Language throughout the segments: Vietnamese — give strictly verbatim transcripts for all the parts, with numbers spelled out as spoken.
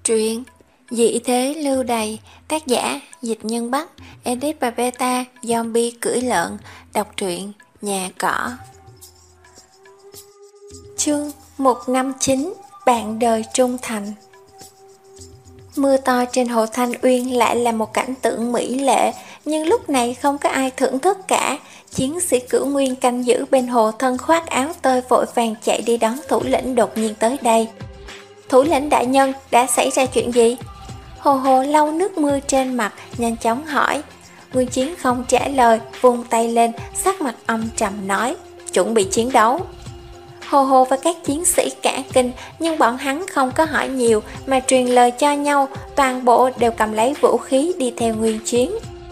Truyện Dị thế lưu đày, tác giả Dịch Nhân Bắc, edit và beta Zombie cưỡi lợn, đọc truyện Nhà Cỏ. Chương một trăm năm mươi chín, bạn đời trung thành. Mưa to trên hồ Thanh Uyên lại là một cảnh tượng mỹ lệ, nhưng lúc này không có ai thưởng thức cả. Chiến sĩ Cửu Nguyên canh giữ bên hồ thân khoác áo tơi vội vàng chạy đi đón thủ lĩnh đột nhiên tới đây. Thủ lĩnh đại nhân, đã xảy ra chuyện gì? Hồ Hồ lau nước mưa trên mặt, nhanh chóng hỏi. Nguyên Chiến không trả lời, vung tay lên, sắc mặt âm trầm nói, chuẩn bị chiến đấu. Hồ Hồ và các chiến sĩ cả kinh, nhưng bọn hắn không có hỏi nhiều mà truyền lời cho nhau, toàn bộ đều cầm lấy vũ khí đi theo Nguyên Chiến.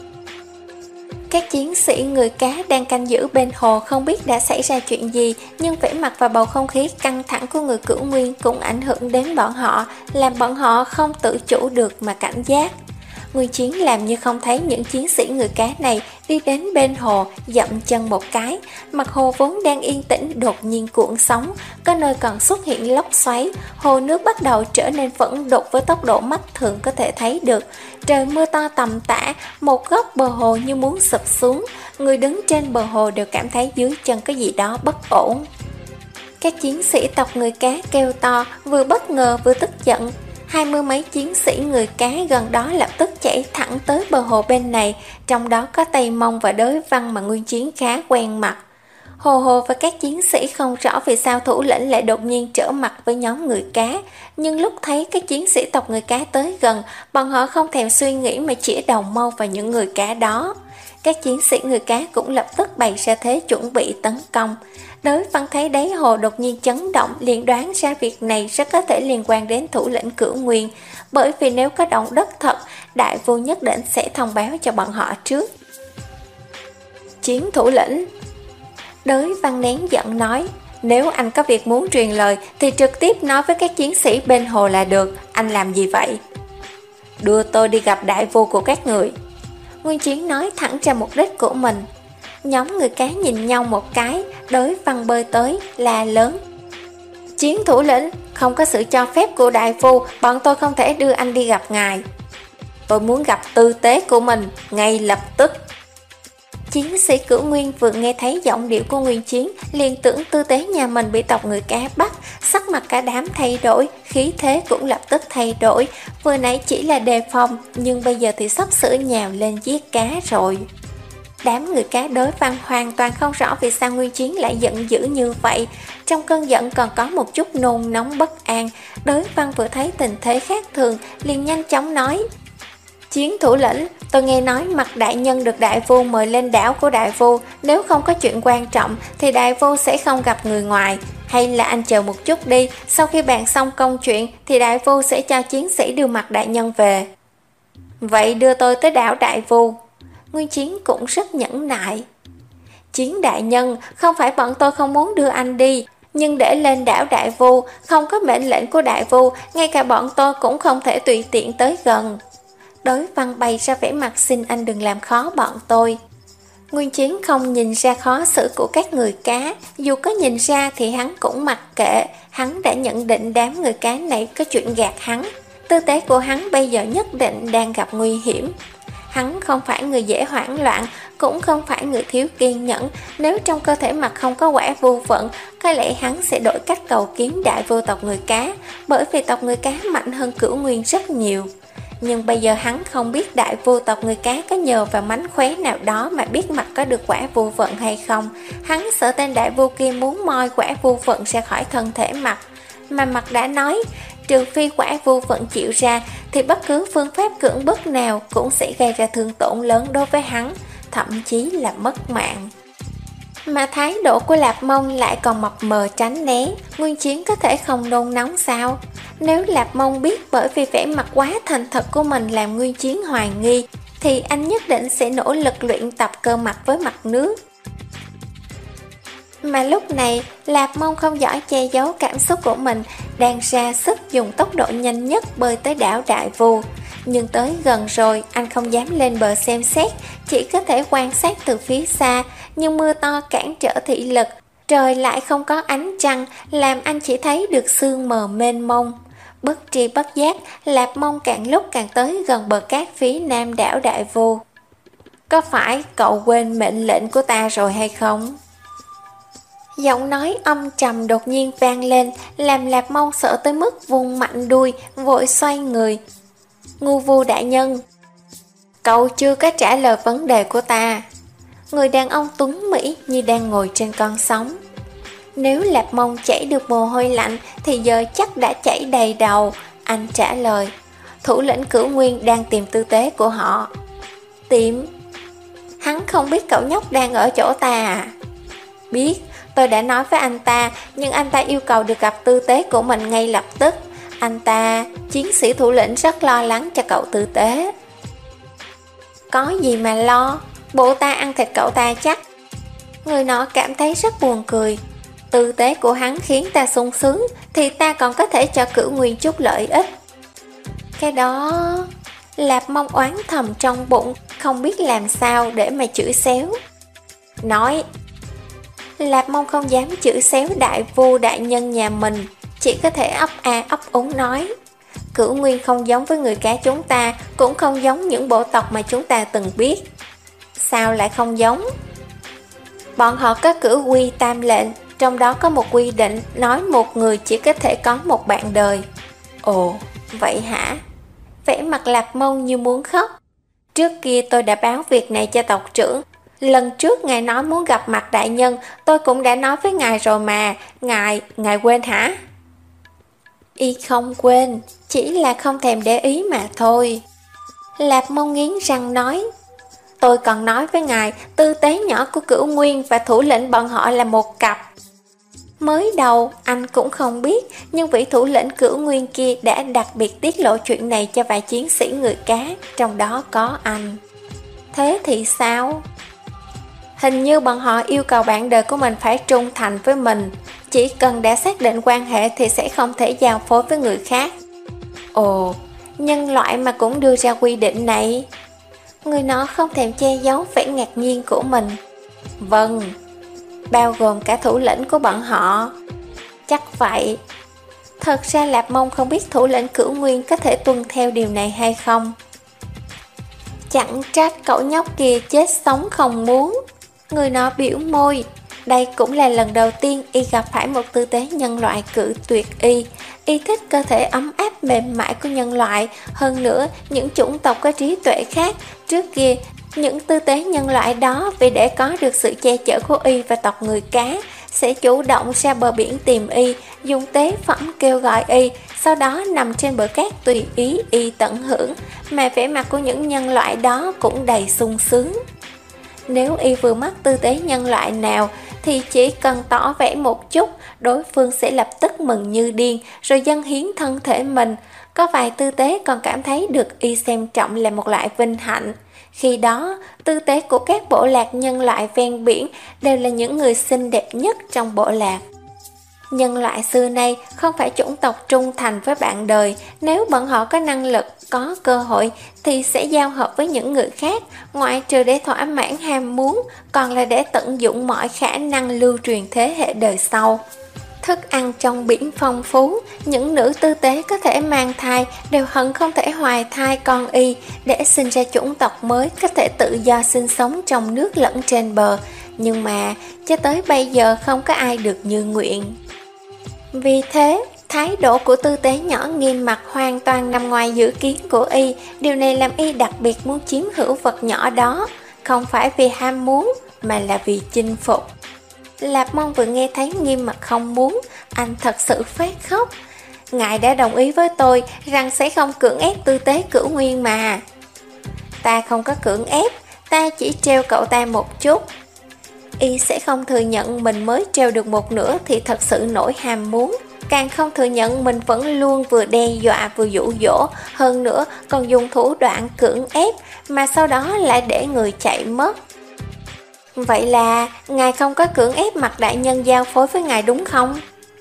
Các chiến sĩ người cá đang canh giữ bên hồ không biết đã xảy ra chuyện gì, nhưng vẻ mặt và bầu không khí căng thẳng của người Cửu Nguyên cũng ảnh hưởng đến bọn họ, làm bọn họ không tự chủ được mà cảnh giác. Nguyên Chiến làm như không thấy những chiến sĩ người cá này, đi đến bên hồ, dậm chân một cái. Mặt hồ vốn đang yên tĩnh đột nhiên cuộn sóng, có nơi còn xuất hiện lốc xoáy, hồ nước bắt đầu trở nên vẫn đục với tốc độ mắt thường có thể thấy được. Trời mưa to tầm tã, một góc bờ hồ như muốn sụp xuống, người đứng trên bờ hồ đều cảm thấy dưới chân có gì đó bất ổn. Các chiến sĩ tộc người cá kêu to, vừa bất ngờ vừa tức giận. Hai mươi mấy chiến sĩ người cá gần đó lập tức chạy thẳng tới bờ hồ bên này, trong đó có Tây Mông và Đới Văn mà Nguyên Chiến khá quen mặt. Hồ Hồ và các chiến sĩ không rõ vì sao thủ lĩnh lại đột nhiên trở mặt với nhóm người cá, nhưng lúc thấy các chiến sĩ tộc người cá tới gần, bọn họ không thèm suy nghĩ mà chĩa đầu mâu vào những người cá đó. Các chiến sĩ người cá cũng lập tức bày ra thế chuẩn bị tấn công. Đới Văn thấy đáy hồ đột nhiên chấn động, liền đoán ra việc này rất có thể liên quan đến thủ lĩnh Cửu Nguyên, bởi vì nếu có động đất thật, đại vua nhất định sẽ thông báo cho bọn họ trước. Chiến thủ lĩnh. Đới Văn nén giận nói, nếu anh có việc muốn truyền lời thì trực tiếp nói với các chiến sĩ bên hồ là được, anh làm gì vậy? Đưa tôi đi gặp đại vua của các người. Nguyên Chiến nói thẳng ra mục đích của mình. Nhóm người cá nhìn nhau một cái, Đới Văn bơi tới, la lớn. Chiến thủ lĩnh, không có sự cho phép của đại vua, bọn tôi không thể đưa anh đi gặp ngài. Tôi muốn gặp tư tế của mình, ngay lập tức. Chiến sĩ Cửu Nguyên vừa nghe thấy giọng điệu của Nguyên Chiến, liền tưởng tư tế nhà mình bị tộc người cá bắt, sắc mặt cả đám thay đổi, khí thế cũng lập tức thay đổi. Vừa nãy chỉ là đề phòng, nhưng bây giờ thì sắp sửa nhào lên giết cá rồi. Đám người cá Đới Văn hoàn toàn không rõ vì sao Nguyên Chiến lại giận dữ như vậy. Trong cơn giận còn có một chút nôn nóng bất an. Đới Văn vừa thấy tình thế khác thường, liền nhanh chóng nói, Chiến thủ lĩnh, tôi nghe nói Mặt đại nhân được đại vua mời lên đảo của đại vua, nếu không có chuyện quan trọng thì đại vua sẽ không gặp người ngoài. Hay là anh chờ một chút đi, sau khi bàn xong công chuyện thì đại vua sẽ cho chiến sĩ đưa Mặt đại nhân về. Vậy đưa tôi tới đảo đại vua. Nguyên Chiến cũng rất nhẫn nại. Chiến đại nhân, không phải bọn tôi không muốn đưa anh đi, nhưng để lên đảo đại vua, không có mệnh lệnh của đại vua, ngay cả bọn tôi cũng không thể tùy tiện tới gần. Đới Văn bày ra vẻ mặt xin anh đừng làm khó bọn tôi. Nguyên Chiến không nhìn ra khó xử của các người cá, dù có nhìn ra thì hắn cũng mặc kệ, hắn đã nhận định đám người cá này có chuyện gạt hắn. Tư tế của hắn bây giờ nhất định đang gặp nguy hiểm. Hắn không phải người dễ hoảng loạn, cũng không phải người thiếu kiên nhẫn. Nếu trong cơ thể Mặt không có quả vô vận, có lẽ hắn sẽ đổi cách cầu kiến đại vua tộc người cá, bởi vì tộc người cá mạnh hơn Cửu Nguyên rất nhiều. Nhưng bây giờ hắn không biết đại vua tộc người cá có nhờ vào mánh khóe nào đó mà biết Mặt có được quả vô vận hay không. Hắn sợ tên đại vua kia muốn moi quả vô vận ra khỏi thân thể Mặt. Mà Mặt đã nói, trừ phi quả vô vận chịu ra thì bất cứ phương pháp cưỡng bức nào cũng sẽ gây ra thương tổn lớn đối với hắn, thậm chí là mất mạng. Mà thái độ của Lạp Mông lại còn mập mờ tránh né. Nguyên Chiến có thể không nôn nóng sao? Nếu Lạp Mông biết bởi vì vẻ mặt quá thành thật của mình làm Nguyên Chiến hoài nghi, thì anh nhất định sẽ nỗ lực luyện tập cơ mặt với mặt nước. Mà lúc này, Lạp Mông không giỏi che giấu cảm xúc của mình, đang ra sức dùng tốc độ nhanh nhất bơi tới đảo đại vua. Nhưng tới gần rồi, anh không dám lên bờ xem xét, chỉ có thể quan sát từ phía xa, nhưng mưa to cản trở thị lực. Trời lại không có ánh trăng, làm anh chỉ thấy được sương mờ mênh mông. Bất tri bất giác, Lạp Mông càng lúc càng tới gần bờ cát phía nam đảo Đại Vu. Có phải cậu quên mệnh lệnh của ta rồi hay không? Giọng nói âm trầm đột nhiên vang lên, làm Lạp Mông sợ tới mức vung mạnh đuôi, vội xoay người. Ngu Vu đại nhân, cậu chưa có trả lời vấn đề của ta. Người đàn ông tuấn mỹ như đang ngồi trên con sóng. Nếu Lạp Mông chảy được mồ hôi lạnh thì giờ chắc đã chảy đầy đầu. Anh trả lời, thủ lĩnh Cửu Nguyên đang tìm tư tế của họ. Tìm? Hắn không biết cậu nhóc đang ở chỗ ta à? Biết, tôi đã nói với anh ta, nhưng anh ta yêu cầu được gặp tư tế của mình ngay lập tức. Anh ta, chiến sĩ thủ lĩnh rất lo lắng cho cậu tư tế. Có gì mà lo, bộ ta ăn thịt cậu ta chắc. Người nọ cảm thấy rất buồn cười. Tư tế của hắn khiến ta sung sướng, thì ta còn có thể cho Cửu Nguyên chút lợi ích. Cái đó... Lạp Mông oán thầm trong bụng, không biết làm sao để mà chửi xéo. Nói. Lạp Mông không dám chửi xéo đại vu đại nhân nhà mình, chỉ có thể ấp a ấp úng nói. Cửu Nguyên không giống với người cá chúng ta, cũng không giống những bộ tộc mà chúng ta từng biết. Sao lại không giống? Bọn họ có cửu quy tam lệnh, trong đó có một quy định nói một người chỉ có thể có một bạn đời. Ồ, vậy hả? Vẻ mặt Lạp Mông như muốn khóc. Trước kia tôi đã báo việc này cho tộc trưởng. Lần trước ngài nói muốn gặp mặt đại nhân, tôi cũng đã nói với ngài rồi mà. Ngài, ngài quên hả? Y không quên, chỉ là không thèm để ý mà thôi. Lạp Mông nghiến răng nói. Tôi còn nói với ngài, tư tế nhỏ của Cửu Nguyên và thủ lĩnh bọn họ là một cặp. Mới đầu anh cũng không biết, nhưng vị thủ lĩnh Cửu Nguyên kia đã đặc biệt tiết lộ chuyện này cho vài chiến sĩ người cá, trong đó có anh. Thế thì sao? Hình như bọn họ yêu cầu bạn đời của mình phải trung thành với mình, chỉ cần đã xác định quan hệ thì sẽ không thể giao phối với người khác. Ồ, nhân loại mà cũng đưa ra quy định này. Người nọ không thèm che giấu vẻ ngạc nhiên của mình. Vâng, bao gồm cả thủ lĩnh của bọn họ. Chắc vậy. Thật ra Lạp Mông không biết thủ lĩnh Cửu Nguyên có thể tuân theo điều này hay không. Chẳng trách cậu nhóc kia chết sống không muốn. Người nọ biểu môi. Đây cũng là lần đầu tiên y gặp phải một tư tế nhân loại cự tuyệt y. Y thích cơ thể ấm áp mềm mại của nhân loại. Hơn nữa, những chủng tộc có trí tuệ khác. Trước kia, những tư tế nhân loại đó vì để có được sự che chở của y và tộc người cá, sẽ chủ động ra bờ biển tìm y, dùng tế phẩm kêu gọi y, sau đó nằm trên bờ cát tùy ý y tận hưởng, mà vẻ mặt của những nhân loại đó cũng đầy sung sướng. Nếu y vừa mắt tư tế nhân loại nào thì chỉ cần tỏ vẻ một chút, đối phương sẽ lập tức mừng như điên rồi dâng hiến thân thể mình. Có vài tư tế còn cảm thấy được y xem trọng là một loại vinh hạnh. Khi đó, tư tế của các bộ lạc nhân loại ven biển đều là những người xinh đẹp nhất trong bộ lạc. Nhân loại xưa nay không phải chủng tộc trung thành với bạn đời. Nếu bọn họ có năng lực, có cơ hội thì sẽ giao hợp với những người khác, ngoại trừ để thỏa mãn ham muốn, còn là để tận dụng mọi khả năng lưu truyền thế hệ đời sau. Thức ăn trong biển phong phú, những nữ tư tế có thể mang thai đều hận không thể hoài thai con y để sinh ra chủng tộc mới có thể tự do sinh sống trong nước lẫn trên bờ. Nhưng mà cho tới bây giờ không có ai được như nguyện. Vì thế, thái độ của tư tế nhỏ nghiêm mặt hoàn toàn nằm ngoài dự kiến của y. Điều này làm y đặc biệt muốn chiếm hữu vật nhỏ đó, không phải vì ham muốn mà là vì chinh phục. Lạp Mông vừa nghe thấy nghiêm mặt không muốn, anh thật sự phát khóc. Ngài đã đồng ý với tôi rằng sẽ không cưỡng ép tư tế Cửu Nguyên mà. Ta không có cưỡng ép, ta chỉ treo cậu ta một chút. Y sẽ không thừa nhận mình mới treo được một nửa thì thật sự nổi ham muốn. Càng không thừa nhận mình vẫn luôn vừa đe dọa vừa dụ dỗ, hơn nữa còn dùng thủ đoạn cưỡng ép mà sau đó lại để người chạy mất. Vậy là ngài không có cưỡng ép mặt đại nhân giao phối với ngài đúng không?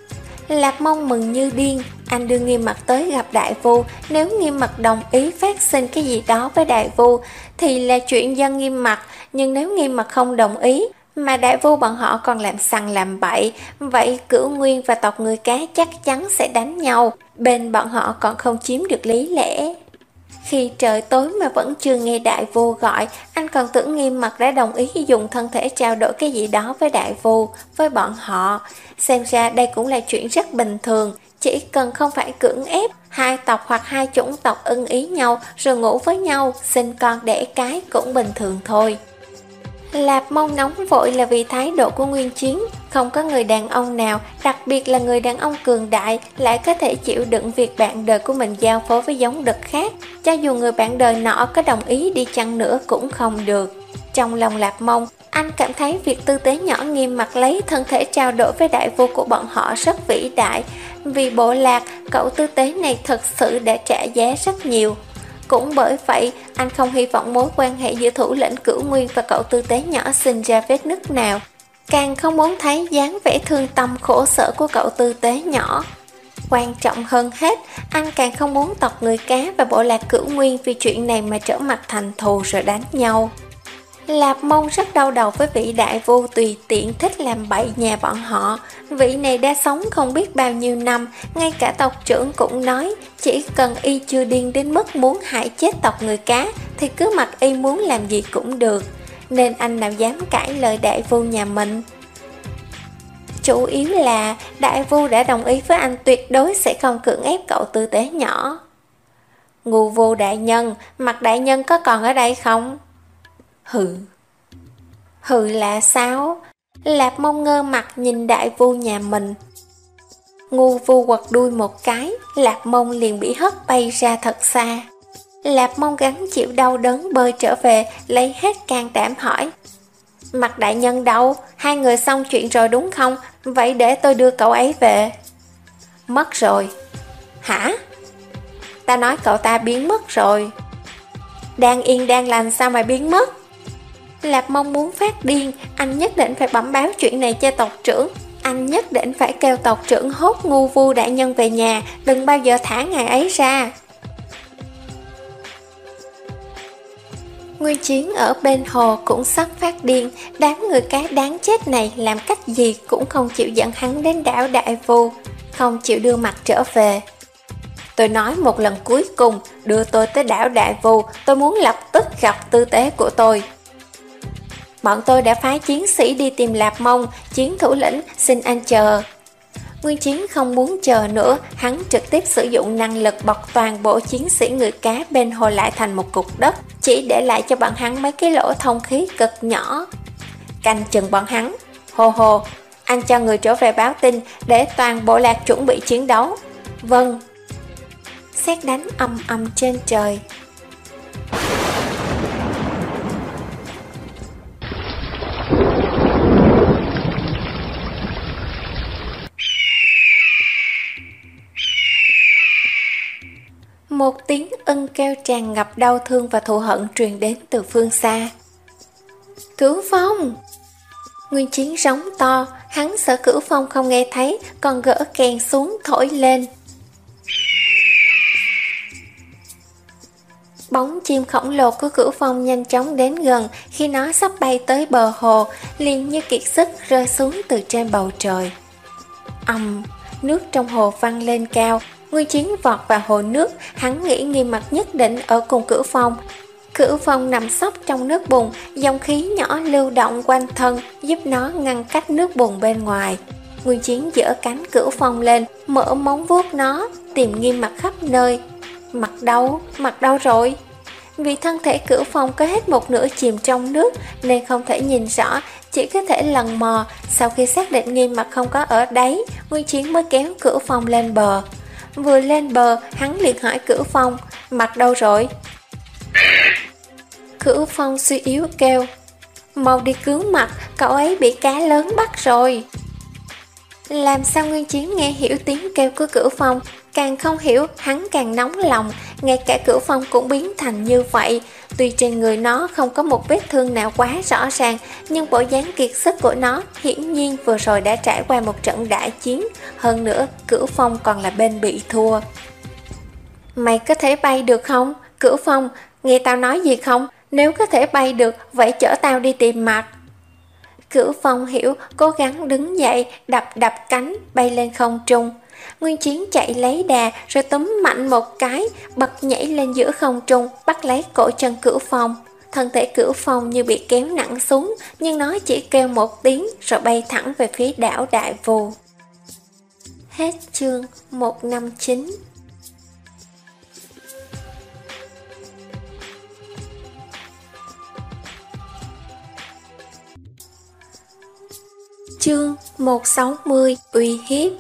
Lạp Mông mừng như điên. Anh đưa Nghiêm Mặt tới gặp Đại Vu. Nếu Nghiêm Mặt đồng ý phát sinh cái gì đó với Đại Vu thì là chuyện do Nghiêm Mặt, nhưng nếu Nghiêm Mặt không đồng ý, Mà đại vu bọn họ còn làm sằng làm bậy, vậy Cửu Nguyên và tộc người cá chắc chắn sẽ đánh nhau, bên bọn họ còn không chiếm được lý lẽ. Khi trời tối mà vẫn chưa nghe đại vu gọi, anh còn tưởng Nghiêm Mặc đã đồng ý dùng thân thể trao đổi cái gì đó với đại vu, với bọn họ. Xem ra đây cũng là chuyện rất bình thường, chỉ cần không phải cưỡng ép, hai tộc hoặc hai chủng tộc ưng ý nhau rồi ngủ với nhau, sinh con đẻ cái cũng bình thường thôi. Lạp Mông nóng vội là vì thái độ của Nguyên Chiến, không có người đàn ông nào, đặc biệt là người đàn ông cường đại, lại có thể chịu đựng việc bạn đời của mình giao phối với giống đực khác, cho dù người bạn đời nọ có đồng ý đi chăng nữa cũng không được. Trong lòng Lạp Mông, anh cảm thấy việc tư tế nhỏ Nghiêm Mặc lấy thân thể trao đổi với đại vua của bọn họ rất vĩ đại, vì bộ lạc, cậu tư tế này thật sự đã trả giá rất nhiều. Cũng bởi vậy, anh không hy vọng mối quan hệ giữa thủ lĩnh Cửu Nguyên và cậu tư tế nhỏ sinh ra vết nứt nào. Càng không muốn thấy dáng vẻ thương tâm khổ sở của cậu tư tế nhỏ. Quan trọng hơn hết, anh càng không muốn tộc người cá và bộ lạc Cửu Nguyên vì chuyện này mà trở mặt thành thù rồi đánh nhau. Lạp Mông rất đau đầu với vị đại vu tùy tiện thích làm bậy nhà bọn họ. Vị này đã sống không biết bao nhiêu năm, ngay cả tộc trưởng cũng nói chỉ cần y chưa điên đến mức muốn hại chết tộc người cá thì cứ mặc y muốn làm gì cũng được, nên anh nào dám cãi lời đại vu nhà mình. Chủ yếu là đại vu đã đồng ý với anh tuyệt đối sẽ không cưỡng ép cậu tư tế nhỏ. Ngu vô đại nhân, Mặt đại nhân có còn ở đây không? Hừ. Hừ là sao? Lạp Mông ngơ mặt nhìn đại vu nhà mình. Ngu vu quật đuôi một cái, Lạp Mông liền bị hất bay ra thật xa. Lạp Mông gắng chịu đau đớn bơi trở về, lấy hết can đảm hỏi: Mặt đại nhân đâu? Hai người xong chuyện rồi đúng không? Vậy để tôi đưa cậu ấy về. Mất rồi. Hả? Ta nói cậu ta biến mất rồi. Đang yên đang lành sao mà biến mất? Lạp Mông muốn phát điên, anh nhất định phải bẩm báo chuyện này cho tộc trưởng. Anh nhất định phải kêu tộc trưởng hốt ngu vu đại nhân về nhà, đừng bao giờ thả ngài ấy ra. Nguyên Chiến ở bên hồ cũng sắp phát điên, đám người cá đáng chết này làm cách gì cũng không chịu dẫn hắn đến đảo Đại Vu, không chịu đưa Mặt trở về. Tôi nói một lần cuối cùng, đưa tôi tới đảo Đại Vu, tôi muốn lập tức gặp tư tế của tôi. Bọn tôi đã phái chiến sĩ đi tìm Lạp Mông, Chiến thủ lĩnh, xin anh chờ. Nguyên Chiến không muốn chờ nữa, hắn trực tiếp sử dụng năng lực bọc toàn bộ chiến sĩ người cá bên hồ lại thành một cục đất, chỉ để lại cho bọn hắn mấy cái lỗ thông khí cực nhỏ. Canh chừng bọn hắn. Hồ hồ, anh cho người trở về báo tin để toàn bộ lạc chuẩn bị chiến đấu. Vâng. Sét đánh ầm ầm trên trời. Một tiếng ưng kêu tràn ngập đau thương và thù hận truyền đến từ phương xa. Cửu Phong! Nguyên Chiến rống to, hắn sợ Cửu Phong không nghe thấy, còn gỡ kèn xuống thổi lên. Bóng chim khổng lồ của Cửu Phong nhanh chóng đến gần, khi nó sắp bay tới bờ hồ, liền như kiệt sức rơi xuống từ trên bầu trời. Ầm, nước trong hồ văng lên cao. Nguyên Chiến vọt vào hồ nước, hắn nghĩ Nghiêm Mặc nhất định ở cùng Cửu Phong. Cửu Phong nằm sấp trong nước bùn, dòng khí nhỏ lưu động quanh thân, giúp nó ngăn cách nước bùn bên ngoài. Nguyên Chiến giở cánh Cửu Phong lên, mở móng vuốt nó, tìm Nghiêm Mặc khắp nơi. Mặt đâu? Mặt đâu rồi? Vì thân thể Cửu Phong có hết một nửa chìm trong nước nên không thể nhìn rõ, chỉ có thể lần mò. Sau khi xác định Nghiêm Mặc không có ở đấy, Nguyên Chiến mới kéo Cửu Phong lên bờ. Vừa lên bờ, hắn liền hỏi Cửu Phong: Mặt đâu rồi? Cửu Phong suy yếu kêu: Mau đi cứu Mặt, cậu ấy bị cá lớn bắt rồi. Làm sao Nguyên Chiến nghe hiểu tiếng kêu của Cửu Phong, càng không hiểu, hắn càng nóng lòng. Ngay cả Cửu Phong cũng biến thành như vậy. Tuy trên người nó không có một vết thương nào quá rõ ràng, nhưng bộ dáng kiệt sức của nó hiển nhiên vừa rồi đã trải qua một trận đại chiến. Hơn nữa, Cửu Phong còn là bên bị thua. Mày có thể bay được không? Cửu Phong, nghe tao nói gì không? Nếu có thể bay được, vậy chở tao đi tìm Mặt. Cửu Phong hiểu, cố gắng đứng dậy, đập đập cánh, bay lên không trung. Nguyên Chiến chạy lấy đà, rồi túm mạnh một cái, bật nhảy lên giữa không trung, bắt lấy cổ chân Cửu Phong. Thân thể Cửu Phong như bị kéo nặng xuống, nhưng nó chỉ kêu một tiếng rồi bay thẳng về phía đảo Đại Vù. Hết chương một năm chín. Chương một trăm sáu mươi uy hiếp.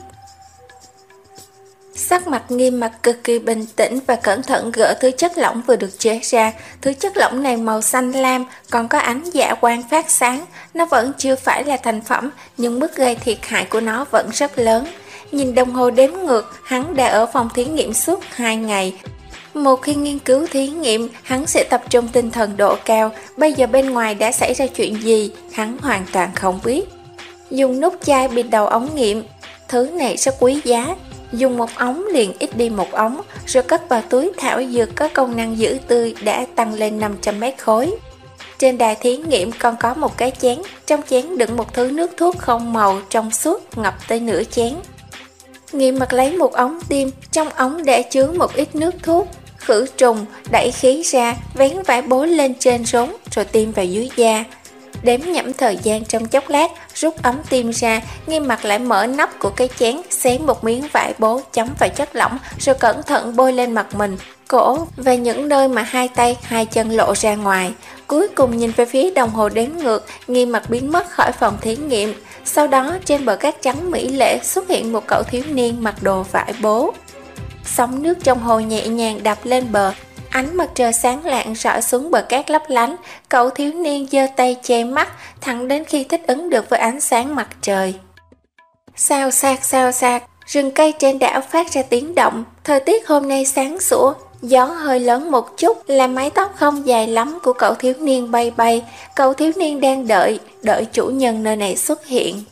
Sắc mặt Nghiêm Mặc cực kỳ bình tĩnh và cẩn thận gỡ thứ chất lỏng vừa được chế ra. Thứ chất lỏng này màu xanh lam, còn có ánh dạ quang phát sáng. Nó vẫn chưa phải là thành phẩm, nhưng mức gây thiệt hại của nó vẫn rất lớn. Nhìn đồng hồ đếm ngược, hắn đã ở phòng thí nghiệm suốt hai ngày. Một khi nghiên cứu thí nghiệm, hắn sẽ tập trung tinh thần độ cao. Bây giờ bên ngoài đã xảy ra chuyện gì, hắn hoàn toàn không biết. Dùng nút chai bịt đầu ống nghiệm, thứ này rất quý giá. Dùng một ống liền ít đi một ống, rồi cất vào túi thảo dược có công năng giữ tươi đã tăng lên năm trăm mét khối. Trên đài thí nghiệm còn có một cái chén, trong chén đựng một thứ nước thuốc không màu trong suốt ngập tới nửa chén. Nghiêm Mặc lấy một ống tiêm, trong ống để chứa một ít nước thuốc, khử trùng, đẩy khí ra, vén vải bố lên trên rốn rồi tiêm vào dưới da. Đếm nhẩm thời gian trong chốc lát, rút ống tiêm ra, Nghiêm Mặc lại mở nắp của cái chén, xé một miếng vải bố chấm vào chất lỏng, rồi cẩn thận bôi lên mặt mình, cổ và những nơi mà hai tay, hai chân lộ ra ngoài. Cuối cùng nhìn về phía đồng hồ đếm ngược, Nghiêm Mặc biến mất khỏi phòng thí nghiệm. Sau đó trên bờ cát trắng mỹ lệ xuất hiện một cậu thiếu niên mặc đồ vải bố. Sóng nước trong hồ nhẹ nhàng đập lên bờ, ánh mặt trời sáng lạng rọi xuống bờ cát lấp lánh. Cậu thiếu niên giơ tay che mắt, thẳng đến khi thích ứng được với ánh sáng mặt trời. Xào xạc xào xạc, rừng cây trên đảo phát ra tiếng động. Thời tiết hôm nay sáng sủa, gió hơi lớn một chút làm mái tóc không dài lắm của cậu thiếu niên bay bay. Cậu thiếu niên đang đợi, đợi chủ nhân nơi này xuất hiện.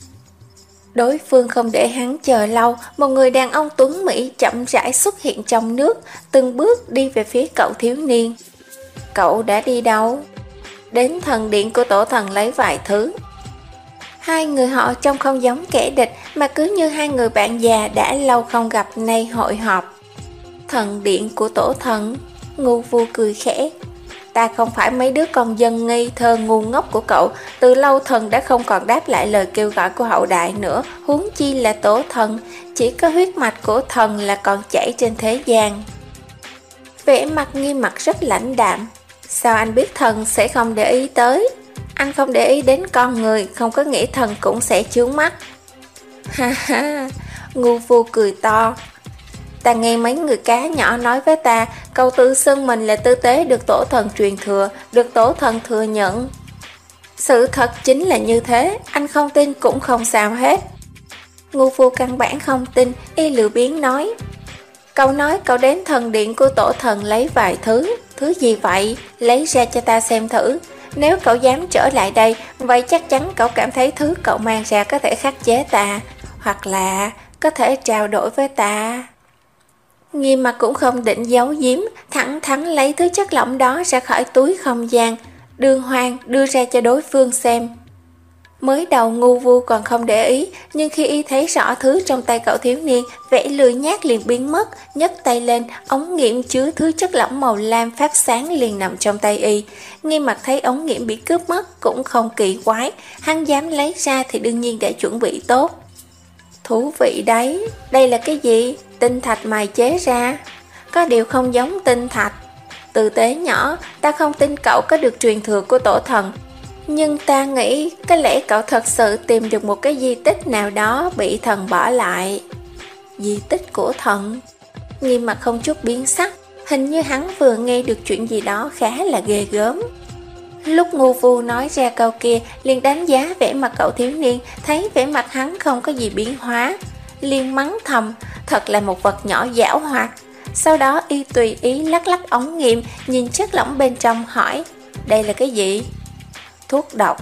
Đối phương không để hắn chờ lâu, một người đàn ông tuấn Mỹ chậm rãi xuất hiện trong nước, từng bước đi về phía cậu thiếu niên. Cậu đã đi đâu? Đến thần điện của tổ thần lấy vài thứ. Hai người họ trông không giống kẻ địch, mà cứ như hai người bạn già đã lâu không gặp nay hội họp. Thần điện của tổ thần? Ngu Vu cười khẽ. Ta không phải mấy đứa con dân ngây thơ ngu ngốc của cậu. Từ lâu thần đã không còn đáp lại lời kêu gọi của hậu đại nữa, huống chi là tổ thần. Chỉ có huyết mạch của thần là còn chảy trên thế gian. Vẻ mặt Nghiêm Mặc rất lãnh đạm. Sao anh biết thần sẽ không để ý tới? Anh không để ý đến con người, không có nghĩ thần cũng sẽ chướng mắt. Ha ha, Ngu Vu cười to. Ta nghe mấy người cá nhỏ nói với ta, cậu tự xưng mình là tư tế được tổ thần truyền thừa, được tổ thần thừa nhận. Sự thật chính là như thế, anh không tin cũng không sao hết. Ngu Vu căn bản không tin, y lười biếng nói. Cậu nói cậu đến thần điện của tổ thần lấy vài thứ, thứ gì vậy? Lấy ra cho ta xem thử. Nếu cậu dám trở lại đây, vậy chắc chắn cậu cảm thấy thứ cậu mang ra có thể khắc chế ta, hoặc là có thể trao đổi với ta. Nghiêm Mặc cũng không định giấu giếm, thẳng thắn lấy thứ chất lỏng đó ra khỏi túi không gian, đường hoàng đưa ra cho đối phương xem. Mới đầu Ngu Vu còn không để ý, nhưng khi y thấy rõ thứ trong tay cậu thiếu niên, vẻ lười nhác liền biến mất, nhấc tay lên, ống nghiệm chứa thứ chất lỏng màu lam phát sáng liền nằm trong tay y. Nghiêm Mặc thấy ống nghiệm bị cướp mất cũng không kỳ quái, hắn dám lấy ra thì đương nhiên đã chuẩn bị tốt. Thú vị đấy, đây là cái gì? Tinh thạch mài chế ra. Có điều không giống tinh thạch. Tử tế nhỏ, ta không tin cậu có được truyền thừa của tổ thần. Nhưng ta nghĩ có lẽ cậu thật sự tìm được một cái di tích nào đó bị thần bỏ lại. Di tích của thần? Nghiêm Mặc không chút biến sắc, hình như hắn vừa nghe được chuyện gì đó khá là ghê gớm. Lúc Ngu Vu nói ra câu kia, liền đánh giá vẻ mặt cậu thiếu niên, thấy vẻ mặt hắn không có gì biến hóa, liền mắng thầm, thật là một vật nhỏ giảo hoạt. Sau đó y tùy ý lắc lắc ống nghiệm, nhìn chất lỏng bên trong hỏi, đây là cái gì? Thuốc độc.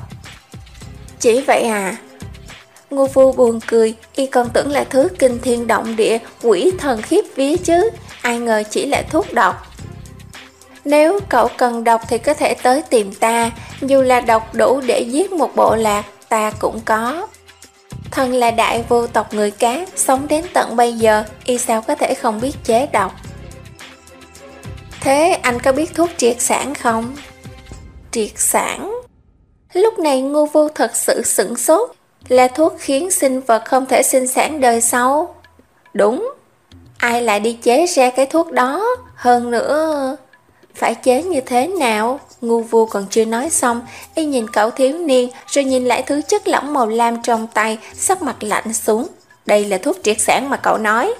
Chỉ vậy à? Ngu Vu buồn cười, y còn tưởng là thứ kinh thiên động địa, quỷ thần khiếp vía chứ, ai ngờ chỉ là thuốc độc. Nếu cậu cần độc thì có thể tới tìm ta, dù là độc đủ để giết một bộ lạc, ta cũng có. Thân là đại vô tộc người cá, sống đến tận bây giờ, y sao có thể không biết chế độc. Thế anh có biết thuốc triệt sản không? Triệt sản? Lúc này Ngô Vô thật sự sửng sốt, là thuốc khiến sinh vật không thể sinh sản đời sau. Đúng, ai lại đi chế ra cái thuốc đó, hơn nữa... Phải chế như thế nào? Ngu Vô còn chưa nói xong, y nhìn cậu thiếu niên rồi nhìn lại thứ chất lỏng màu lam trong tay, sắc mặt lạnh xuống. Đây là thuốc triệt sản mà cậu nói.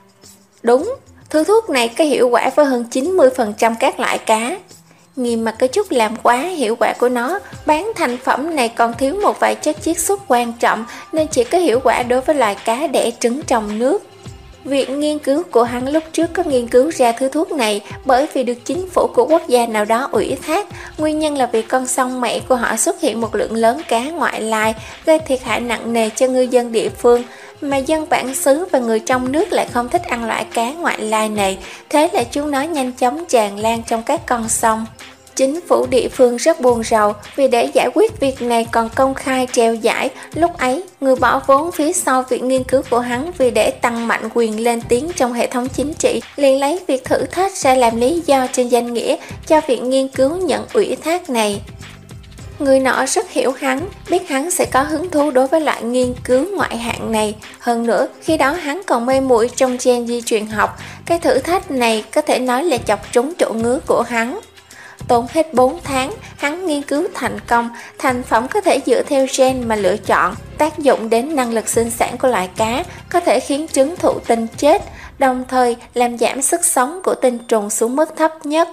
Đúng, thứ thuốc này có hiệu quả với hơn chín mươi phần trăm các loại cá. Nghiêm mặt có chút làm quá hiệu quả của nó, bán thành phẩm này còn thiếu một vài chất chiết xuất quan trọng nên chỉ có hiệu quả đối với loài cá đẻ trứng trong nước. Viện nghiên cứu của hắn lúc trước có nghiên cứu ra thứ thuốc này bởi vì được chính phủ của quốc gia nào đó ủy thác, nguyên nhân là vì con sông mẹ của họ xuất hiện một lượng lớn cá ngoại lai, gây thiệt hại nặng nề cho ngư dân địa phương, mà dân bản xứ và người trong nước lại không thích ăn loại cá ngoại lai này, thế là chúng nó nhanh chóng tràn lan trong các con sông. Chính phủ địa phương rất buồn rầu vì để giải quyết việc này còn công khai treo giải. Lúc ấy, người bỏ vốn phía sau việc nghiên cứu của hắn vì để tăng mạnh quyền lên tiếng trong hệ thống chính trị, liền lấy việc thử thách ra làm lý do trên danh nghĩa cho việc nghiên cứu nhận ủy thác này. Người nọ rất hiểu hắn, biết hắn sẽ có hứng thú đối với loại nghiên cứu ngoại hạng này. Hơn nữa, khi đó hắn còn mê muội trong gen di truyền học, cái thử thách này có thể nói là chọc trúng chỗ ngứa của hắn. Tốn hết bốn tháng, hắn nghiên cứu thành công, thành phẩm có thể dựa theo gen mà lựa chọn, tác dụng đến năng lực sinh sản của loài cá, có thể khiến trứng thụ tinh chết, đồng thời làm giảm sức sống của tinh trùng xuống mức thấp nhất.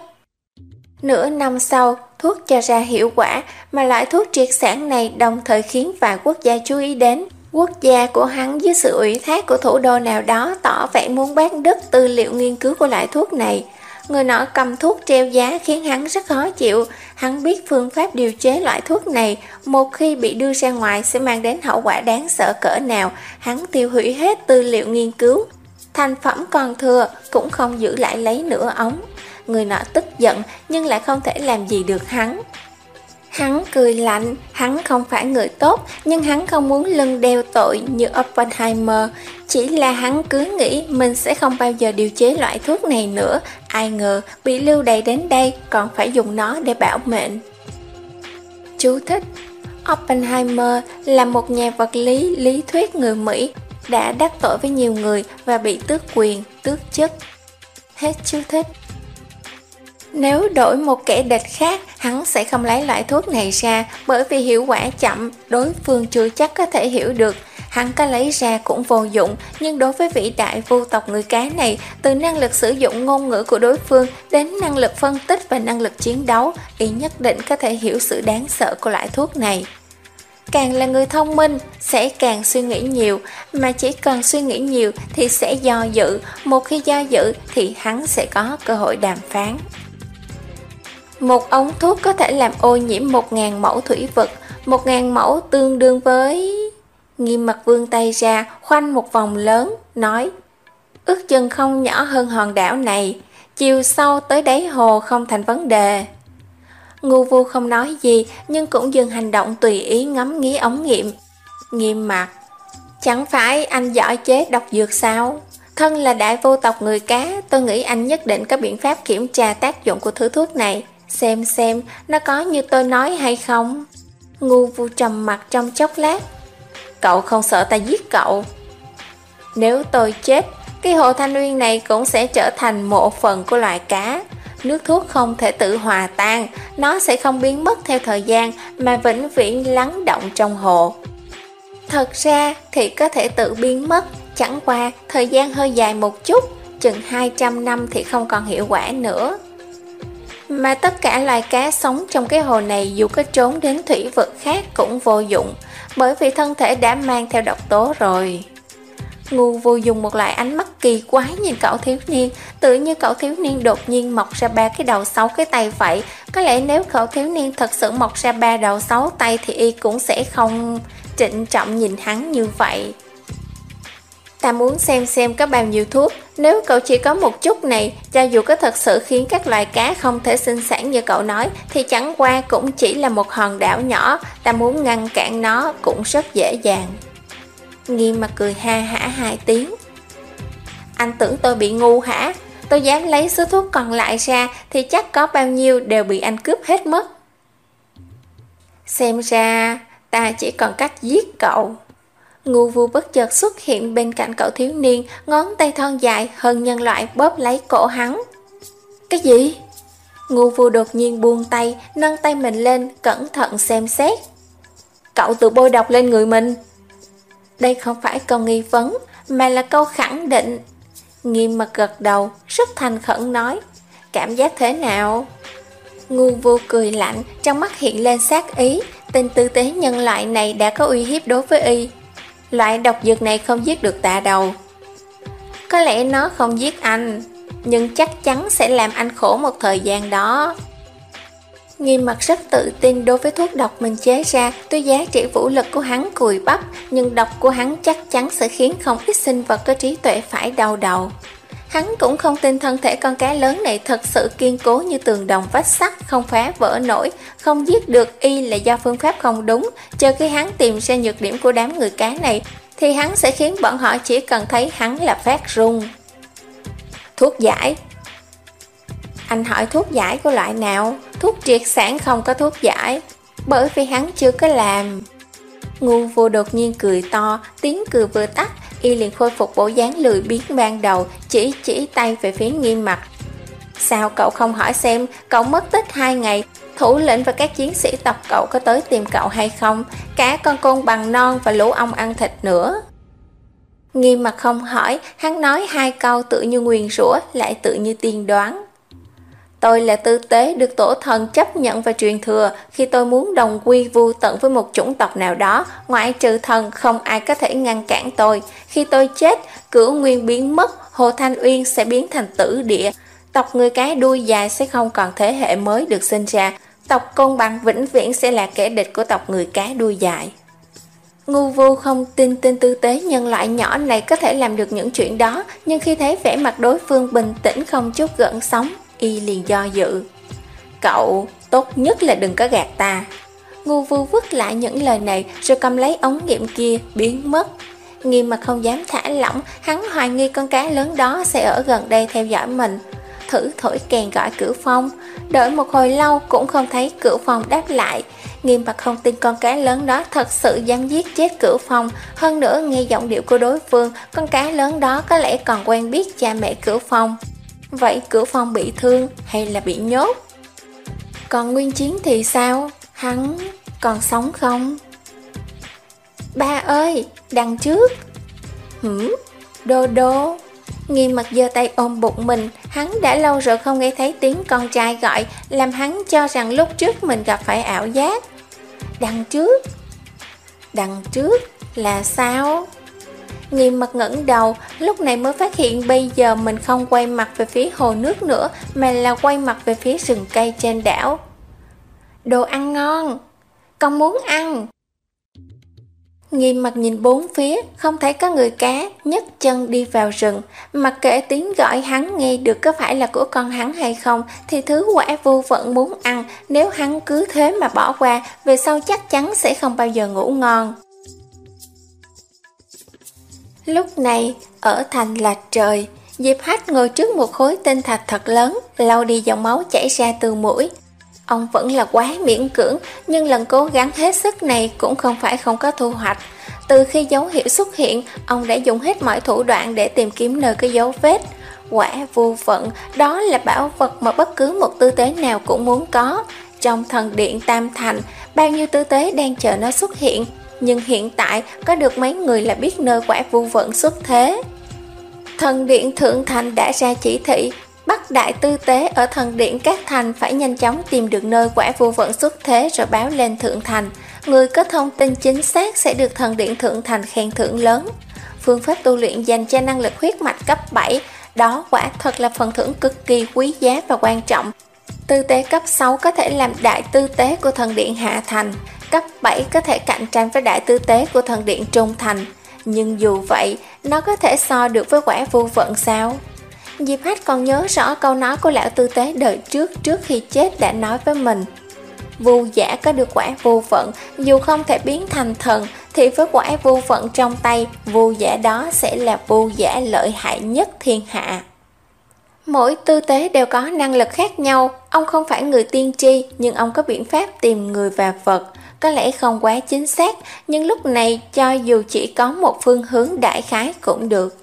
Nửa năm sau, thuốc cho ra hiệu quả, mà loại thuốc triệt sản này đồng thời khiến vài quốc gia chú ý đến. Quốc gia của hắn dưới sự ủy thác của thủ đô nào đó tỏ vẻ muốn bán đứt tư liệu nghiên cứu của loại thuốc này. Người nọ cầm thuốc treo giá khiến hắn rất khó chịu. Hắn biết phương pháp điều chế loại thuốc này một khi bị đưa ra ngoài sẽ mang đến hậu quả đáng sợ cỡ nào. Hắn tiêu hủy hết tư liệu nghiên cứu, thành phẩm còn thừa cũng không giữ lại lấy nửa ống. Người nọ tức giận nhưng lại không thể làm gì được hắn. Hắn cười lạnh, hắn không phải người tốt, nhưng hắn không muốn lưng đeo tội như Oppenheimer. Chỉ là hắn cứ nghĩ mình sẽ không bao giờ điều chế loại thuốc này nữa, ai ngờ bị lưu đày đến đây còn phải dùng nó để bảo mệnh. Chú thích: Oppenheimer là một nhà vật lý lý thuyết người Mỹ, đã đắc tội với nhiều người và bị tước quyền, tước chức. Hết chú thích. Nếu đổi một kẻ địch khác, hắn sẽ không lấy loại thuốc này ra bởi vì hiệu quả chậm, đối phương chưa chắc có thể hiểu được. Hắn có lấy ra cũng vô dụng, nhưng đối với vĩ đại vô tộc người cá này, từ năng lực sử dụng ngôn ngữ của đối phương đến năng lực phân tích và năng lực chiến đấu, y nhất định có thể hiểu sự đáng sợ của loại thuốc này. Càng là người thông minh, sẽ càng suy nghĩ nhiều, mà chỉ cần suy nghĩ nhiều thì sẽ do dự, một khi do dự thì hắn sẽ có cơ hội đàm phán. Một ống thuốc có thể làm ô nhiễm một nghìn mẫu thủy vực, một nghìn mẫu tương đương với... Nghiêm mặt vươn tay ra, khoanh một vòng lớn, nói: ước chừng không nhỏ hơn hòn đảo này, chiều sâu tới đáy hồ không thành vấn đề. Ngu Vu không nói gì, nhưng cũng dừng hành động tùy ý ngắm nghía ống nghiệm. Nghiêm mặt: chẳng phải anh giỏi chế độc dược sao? Thân là đại vô tộc người cá, tôi nghĩ anh nhất định có biện pháp kiểm tra tác dụng của thứ thuốc này, xem xem nó có như tôi nói hay không. Ngu Vu trầm mặt trong chốc lát: cậu không sợ ta giết cậu? Nếu tôi chết, cái hồ Thanh Uyên này cũng sẽ trở thành một phần của loài cá. Nước thuốc không thể tự hòa tan, nó sẽ không biến mất theo thời gian mà vĩnh viễn lắng động trong hồ. Thật ra thì có thể tự biến mất, chẳng qua thời gian hơi dài một chút, chừng hai trăm năm thì không còn hiệu quả nữa. Mà tất cả loài cá sống trong cái hồ này dù có trốn đến thủy vực khác cũng vô dụng, bởi vì thân thể đã mang theo độc tố rồi. Ngu Vô dùng một loại ánh mắt kỳ quái nhìn cậu thiếu niên, tự như cậu thiếu niên đột nhiên mọc ra ba cái đầu sáu cái tay vậy. Có lẽ nếu cậu thiếu niên thật sự mọc ra ba đầu sáu tay thì y cũng sẽ không trịnh trọng nhìn hắn như vậy. Ta muốn xem xem có bao nhiêu thuốc, Nếu cậu chỉ có một chút này, cho dù có thật sự khiến các loài cá không thể sinh sản như cậu nói, thì chẳng qua cũng chỉ là một hòn đảo nhỏ, ta muốn ngăn cản nó cũng rất dễ dàng. Nghiêm mặt cười ha hả hai tiếng. Anh tưởng tôi bị ngu hả? Tôi dám lấy số thuốc còn lại ra thì chắc có bao nhiêu đều bị anh cướp hết mất. Xem ra ta chỉ còn cách giết cậu. Ngu Vu bất chợt xuất hiện bên cạnh cậu thiếu niên, ngón tay thon dài hơn nhân loại bóp lấy cổ hắn. Cái gì? Ngu Vu đột nhiên buông tay, nâng tay mình lên, cẩn thận xem xét. Cậu tự bôi độc lên người mình. Đây không phải câu nghi vấn, mà là câu khẳng định. Nghiêm mặt gật đầu, rất thành khẩn nói. Cảm giác thế nào? Ngu Vu cười lạnh, trong mắt hiện lên sát ý. Tên tư tế nhân loại này đã có uy hiếp đối với y. Loại độc dược này không giết được ta đâu. Có lẽ nó không giết anh, nhưng chắc chắn sẽ làm anh khổ một thời gian đó. Nghiêm mặt rất tự tin đối với thuốc độc mình chế ra. Tuy giá trị vũ lực của hắn cùi bắp, nhưng độc của hắn chắc chắn sẽ khiến không ít sinh vật có trí tuệ phải đau đầu. Hắn cũng không tin thân thể con cá lớn này thật sự kiên cố như tường đồng vách sắt, không phá vỡ nổi. Không giết được y là do phương pháp không đúng. Chờ khi hắn tìm ra nhược điểm của đám người cá này, thì hắn sẽ khiến bọn họ chỉ cần thấy hắn là phát run. Thuốc giải. Anh hỏi thuốc giải của loại nào? Thuốc triệt sản không có thuốc giải, bởi vì hắn chưa có làm. Ngu Vô đột nhiên cười to, tiếng cười vừa tắt, y liền khôi phục bộ dáng lười biếng ban đầu, chỉ chỉ tay về phía Nghiêm mặt. Sao cậu không hỏi xem cậu mất tích hai ngày, thủ lĩnh và các chiến sĩ tộc cậu có tới tìm cậu hay không? Cả con côn bằng non và lũ ong ăn thịt nữa. Nghiêm mặt không hỏi, hắn nói hai câu tự như nguyền rủa, lại tự như tiên đoán. Tôi là tư tế được tổ thần chấp nhận và truyền thừa. Khi tôi muốn đồng quy vu tận với một chủng tộc nào đó, ngoại trừ thần không ai có thể ngăn cản tôi. Khi tôi chết, cửu nguyên biến mất, Hồ Thanh Uyên sẽ biến thành tử địa. Tộc người cái đuôi dài sẽ không còn thế hệ mới được sinh ra. Tộc côn bằng vĩnh viễn sẽ là kẻ địch của tộc người cá đuôi dài. Ngu Vu không tin tên tư tế nhân loại nhỏ này có thể làm được những chuyện đó, nhưng khi thấy vẻ mặt đối phương bình tĩnh không chút gợn sóng, y liền do dự. Cậu, tốt nhất là đừng có gạt ta. Ngu Vu vứt lại những lời này rồi cầm lấy ống nghiệm kia biến mất. Nghiêm mà không dám thả lỏng, hắn hoài nghi con cá lớn đó sẽ ở gần đây theo dõi mình. Thử thổi kèn gọi Cửu Phong, đợi một hồi lâu cũng không thấy Cửu Phong đáp lại. Nghiêm mặt không tin con cá lớn đó thật sự dám giết chết Cửu Phong. Hơn nữa nghe giọng điệu của đối phương, con cá lớn đó có lẽ còn quen biết cha mẹ Cửu Phong. Vậy Cửu Phong bị thương hay là bị nhốt? Còn Nguyên Chiến thì sao? Hắn còn sống không? Ba ơi, đằng trước. Hửm, Đô Đô. Nghiêm mặt giơ tay ôm bụng mình, hắn đã lâu rồi không nghe thấy tiếng con trai gọi, làm hắn cho rằng lúc trước mình gặp phải ảo giác. Đằng trước? Đằng trước là sao? Nghiêm mặt ngẩng đầu, lúc này mới phát hiện bây giờ mình không quay mặt về phía hồ nước nữa, mà là quay mặt về phía rừng cây trên đảo. Đồ ăn ngon, con muốn ăn. Nghiêm mặt nhìn bốn phía, không thấy có người cá, nhấc chân đi vào rừng. Mặc kệ tiếng gọi hắn nghe được có phải là của con hắn hay không, thì thứ quả vô vận muốn ăn, nếu hắn cứ thế mà bỏ qua, về sau chắc chắn sẽ không bao giờ ngủ ngon. Lúc này, ở thành Lạch Trời, Diệp Hách ngồi trước một khối tinh thạch thật lớn, lau đi dòng máu chảy ra từ mũi. Ông vẫn là quá miễn cưỡng, nhưng lần cố gắng hết sức này cũng không phải không có thu hoạch. Từ khi dấu hiệu xuất hiện, ông đã dùng hết mọi thủ đoạn để tìm kiếm nơi có dấu vết. Quả vô vận, đó là bảo vật mà bất cứ một tư tế nào cũng muốn có. Trong thần điện Tam Thành, bao nhiêu tư tế đang chờ nó xuất hiện, nhưng hiện tại có được mấy người là biết nơi quả vô vận xuất thế. Thần điện Thượng Thành đã ra chỉ thị, bắt đại tư tế ở thần điện các thành phải nhanh chóng tìm được nơi quả vô vận xuất thế rồi báo lên Thượng Thành. Người có thông tin chính xác sẽ được thần điện Thượng Thành khen thưởng lớn. Phương pháp tu luyện dành cho năng lực huyết mạch cấp bảy, đó quả thật là phần thưởng cực kỳ quý giá và quan trọng. Tư tế cấp sáu có thể làm đại tư tế của thần điện Hạ Thành, cấp bảy có thể cạnh tranh với đại tư tế của thần điện Trung Thành. Nhưng dù vậy, Nó có thể so được với quả vô vận sao? Diệp Hách còn nhớ rõ câu nói của lão tư tế đời trước trước khi chết đã nói với mình. Vu giả có được quả vô vận, dù không thể biến thành thần, thì với quả vô vận trong tay, vu giả đó sẽ là vu giả lợi hại nhất thiên hạ. Mỗi tư tế đều có năng lực khác nhau, ông không phải người tiên tri, nhưng ông có biện pháp tìm người và vật. Có lẽ không quá chính xác, nhưng lúc này cho dù chỉ có một phương hướng đại khái cũng được.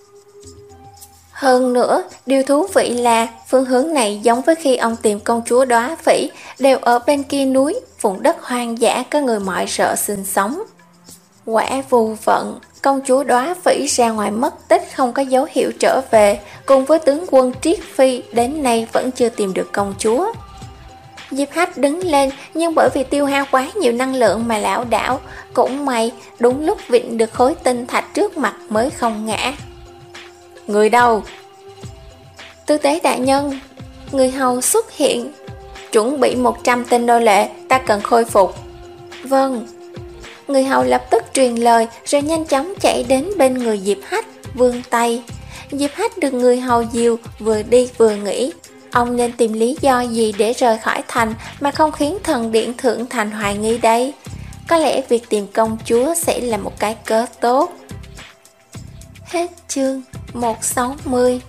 Hơn nữa, điều thú vị là phương hướng này giống với khi ông tìm công chúa Đóa Phỉ, đều ở bên kia núi, vùng đất hoang dã có người mọi sợ sinh sống. Quả vù vận, công chúa Đóa Phỉ ra ngoài mất tích không có dấu hiệu trở về, cùng với tướng quân Triết Phi đến nay vẫn chưa tìm được công chúa. Diệp Hách đứng lên, nhưng bởi vì tiêu hao quá nhiều năng lượng mà lão đảo, cũng may đúng lúc vịn được khối tinh thạch trước mặt mới không ngã. Người đâu? Tư tế đại nhân. Người hầu xuất hiện. Chuẩn bị một trăm tên nô lệ, ta cần khôi phục. Vâng. Người hầu lập tức truyền lời, rồi nhanh chóng chạy đến bên người Diệp Hách, vươn tay. Diệp Hách được người hầu dìu, vừa đi vừa nghĩ. Ông nên tìm lý do gì để rời khỏi thành mà không khiến thần điện thượng thành hoài nghi đây? Có lẽ việc tìm công chúa sẽ là một cái cớ tốt. Hết chương một trăm sáu mươi.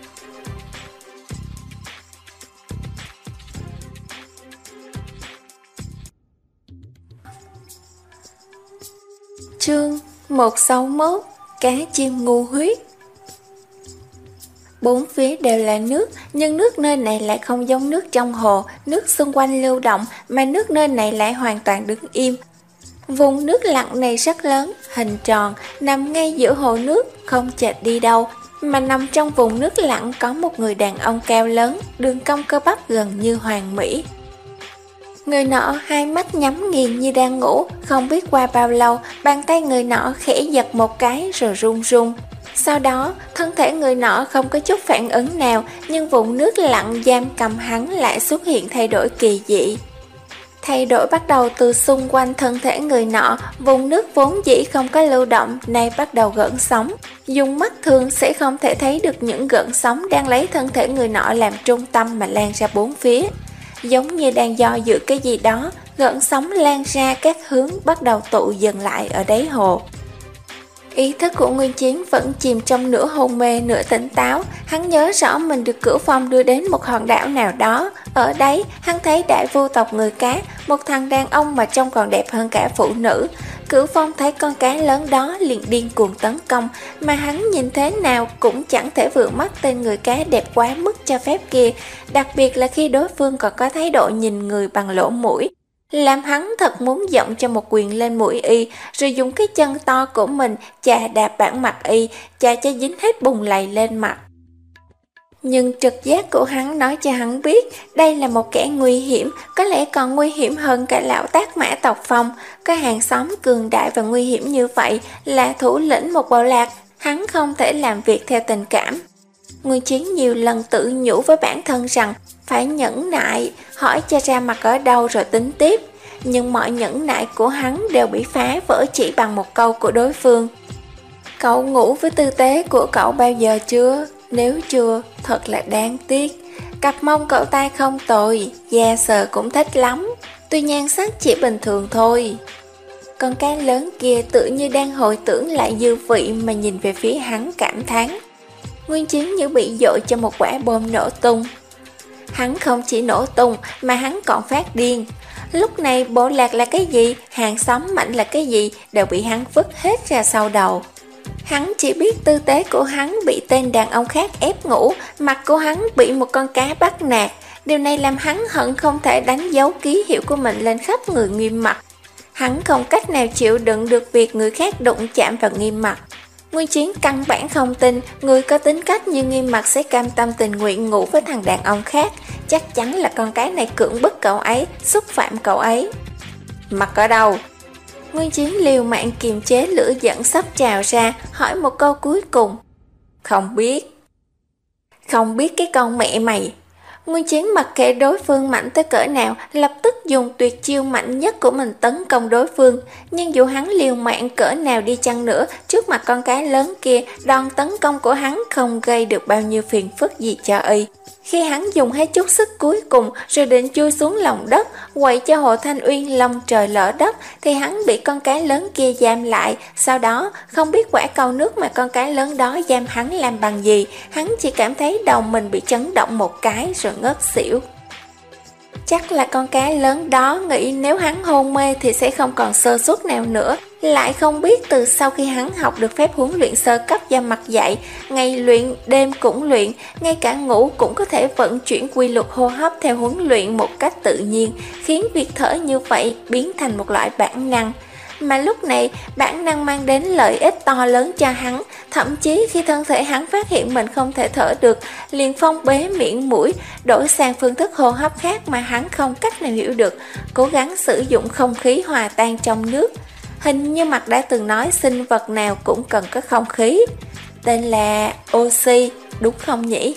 Chương một trăm sáu mươi mốt. Cá chim ngu huyết. Bốn phía đều là nước, nhưng nước nơi này lại không giống nước trong hồ, nước xung quanh lưu động, mà nước nơi này lại hoàn toàn đứng im. Vùng nước lặng này rất lớn, hình tròn, nằm ngay giữa hồ nước, không chệch đi đâu, mà nằm trong vùng nước lặng có một người đàn ông cao lớn, đường cong cơ bắp gần như hoàn mỹ. Người nọ hai mắt nhắm nghiền như đang ngủ, không biết qua bao lâu, bàn tay người nọ khẽ giật một cái rồi run run. Sau đó, thân thể người nọ không có chút phản ứng nào, nhưng vùng nước lặng giam cầm hắn lại xuất hiện thay đổi kỳ dị. Thay đổi bắt đầu từ xung quanh thân thể người nọ, vùng nước vốn dĩ không có lưu động, nay bắt đầu gợn sóng. Dùng mắt thường sẽ không thể thấy được những gợn sóng đang lấy thân thể người nọ làm trung tâm mà lan ra bốn phía. Giống như đang do dự cái gì đó, gợn sóng lan ra các hướng bắt đầu tụ dần lại ở đáy hồ. Ý thức của Nguyên Chiến vẫn chìm trong nửa hôn mê nửa tỉnh táo. Hắn nhớ rõ mình được Cửu Phong đưa đến một hòn đảo nào đó. Ở đấy hắn thấy đại vô tộc người cá, một thằng đàn ông mà trông còn đẹp hơn cả phụ nữ. Cửu Phong thấy con cá lớn đó liền điên cuồng tấn công, mà hắn nhìn thế nào cũng chẳng thể vượt mắt tên người cá đẹp quá mức cho phép kia, đặc biệt là khi đối phương còn có thái độ nhìn người bằng lỗ mũi. Làm hắn thật muốn giọng cho một quyền lên mũi y, rồi dùng cái chân to của mình chà đạp bản mặt y, chà cho dính hết bùn lầy lên mặt. Nhưng trực giác của hắn nói cho hắn biết đây là một kẻ nguy hiểm, có lẽ còn nguy hiểm hơn cả lão Tác Mã tộc Phong. Có hàng xóm cường đại và nguy hiểm như vậy, là thủ lĩnh một bộ lạc, hắn không thể làm việc theo tình cảm. Nguyên Chiến nhiều lần tự nhủ với bản thân rằng phải nhẫn nại, hỏi cho ra mặt ở đâu rồi tính tiếp. Nhưng mọi nhẫn nại của hắn đều bị phá vỡ chỉ bằng một câu của đối phương. Cậu ngủ với tư tế của cậu bao giờ chưa? Nếu chưa, thật là đáng tiếc. Cặp mông cậu ta không tồi, da sờ cũng thích lắm, tuy nhan sắc chỉ bình thường thôi. Con cá lớn kia tự như đang hồi tưởng lại dư vị mà nhìn về phía hắn cảm thán. Nguyên Chiến như bị dội cho một quả bom nổ tung. Hắn không chỉ nổ tung mà hắn còn phát điên. Lúc này bộ lạc là cái gì, hàng xóm mạnh là cái gì đều bị hắn vứt hết ra sau đầu. Hắn chỉ biết tư tế của hắn bị tên đàn ông khác ép ngủ, mặt của hắn bị một con cá bắt nạt. Điều này làm hắn hận không thể đánh dấu ký hiệu của mình lên khắp người Nghiêm Mặc. Hắn không cách nào chịu đựng được việc người khác đụng chạm vào Nghiêm Mặc. Nguyên Chiến căn bản không tin người có tính cách như Nghiêm Mặc sẽ cam tâm tình nguyện ngủ với thằng đàn ông khác. Chắc chắn là con cái này cưỡng bức cậu ấy, xúc phạm cậu ấy. Mặc ở đâu? Nguyên Chiến liều mạng kiềm chế lửa giận sắp trào ra, hỏi một câu cuối cùng. Không biết. Không biết cái con mẹ mày. Nguyên Chiến mặc kệ đối phương mạnh tới cỡ nào, lập tức dùng tuyệt chiêu mạnh nhất của mình tấn công đối phương. Nhưng dù hắn liều mạng cỡ nào đi chăng nữa, trước mặt con cá lớn kia, đòn tấn công của hắn không gây được bao nhiêu phiền phức gì cho y. Khi hắn dùng hết chút sức cuối cùng rồi định chui xuống lòng đất, quậy cho Hồ Thanh Uyên long trời lỡ đất, thì hắn bị con cá lớn kia giam lại. Sau đó, không biết quả cầu nước mà con cá lớn đó giam hắn làm bằng gì, hắn chỉ cảm thấy đầu mình bị chấn động một cái rồi ngất xỉu. Chắc là con cá lớn đó nghĩ nếu hắn hôn mê thì sẽ không còn sơ suất nào nữa. Lại không biết từ sau khi hắn học được phép huấn luyện sơ cấp do mặt dạy, ngày luyện đêm cũng luyện, ngay cả ngủ cũng có thể vận chuyển quy luật hô hấp theo huấn luyện một cách tự nhiên, khiến việc thở như vậy biến thành một loại bản năng. Mà lúc này, bản năng mang đến lợi ích to lớn cho hắn, thậm chí khi thân thể hắn phát hiện mình không thể thở được, liền phong bế miệng mũi, đổi sang phương thức hô hấp khác mà hắn không cách nào hiểu được, cố gắng sử dụng không khí hòa tan trong nước. Hình như Mặt đã từng nói sinh vật nào cũng cần có không khí, tên là oxy, đúng không nhỉ?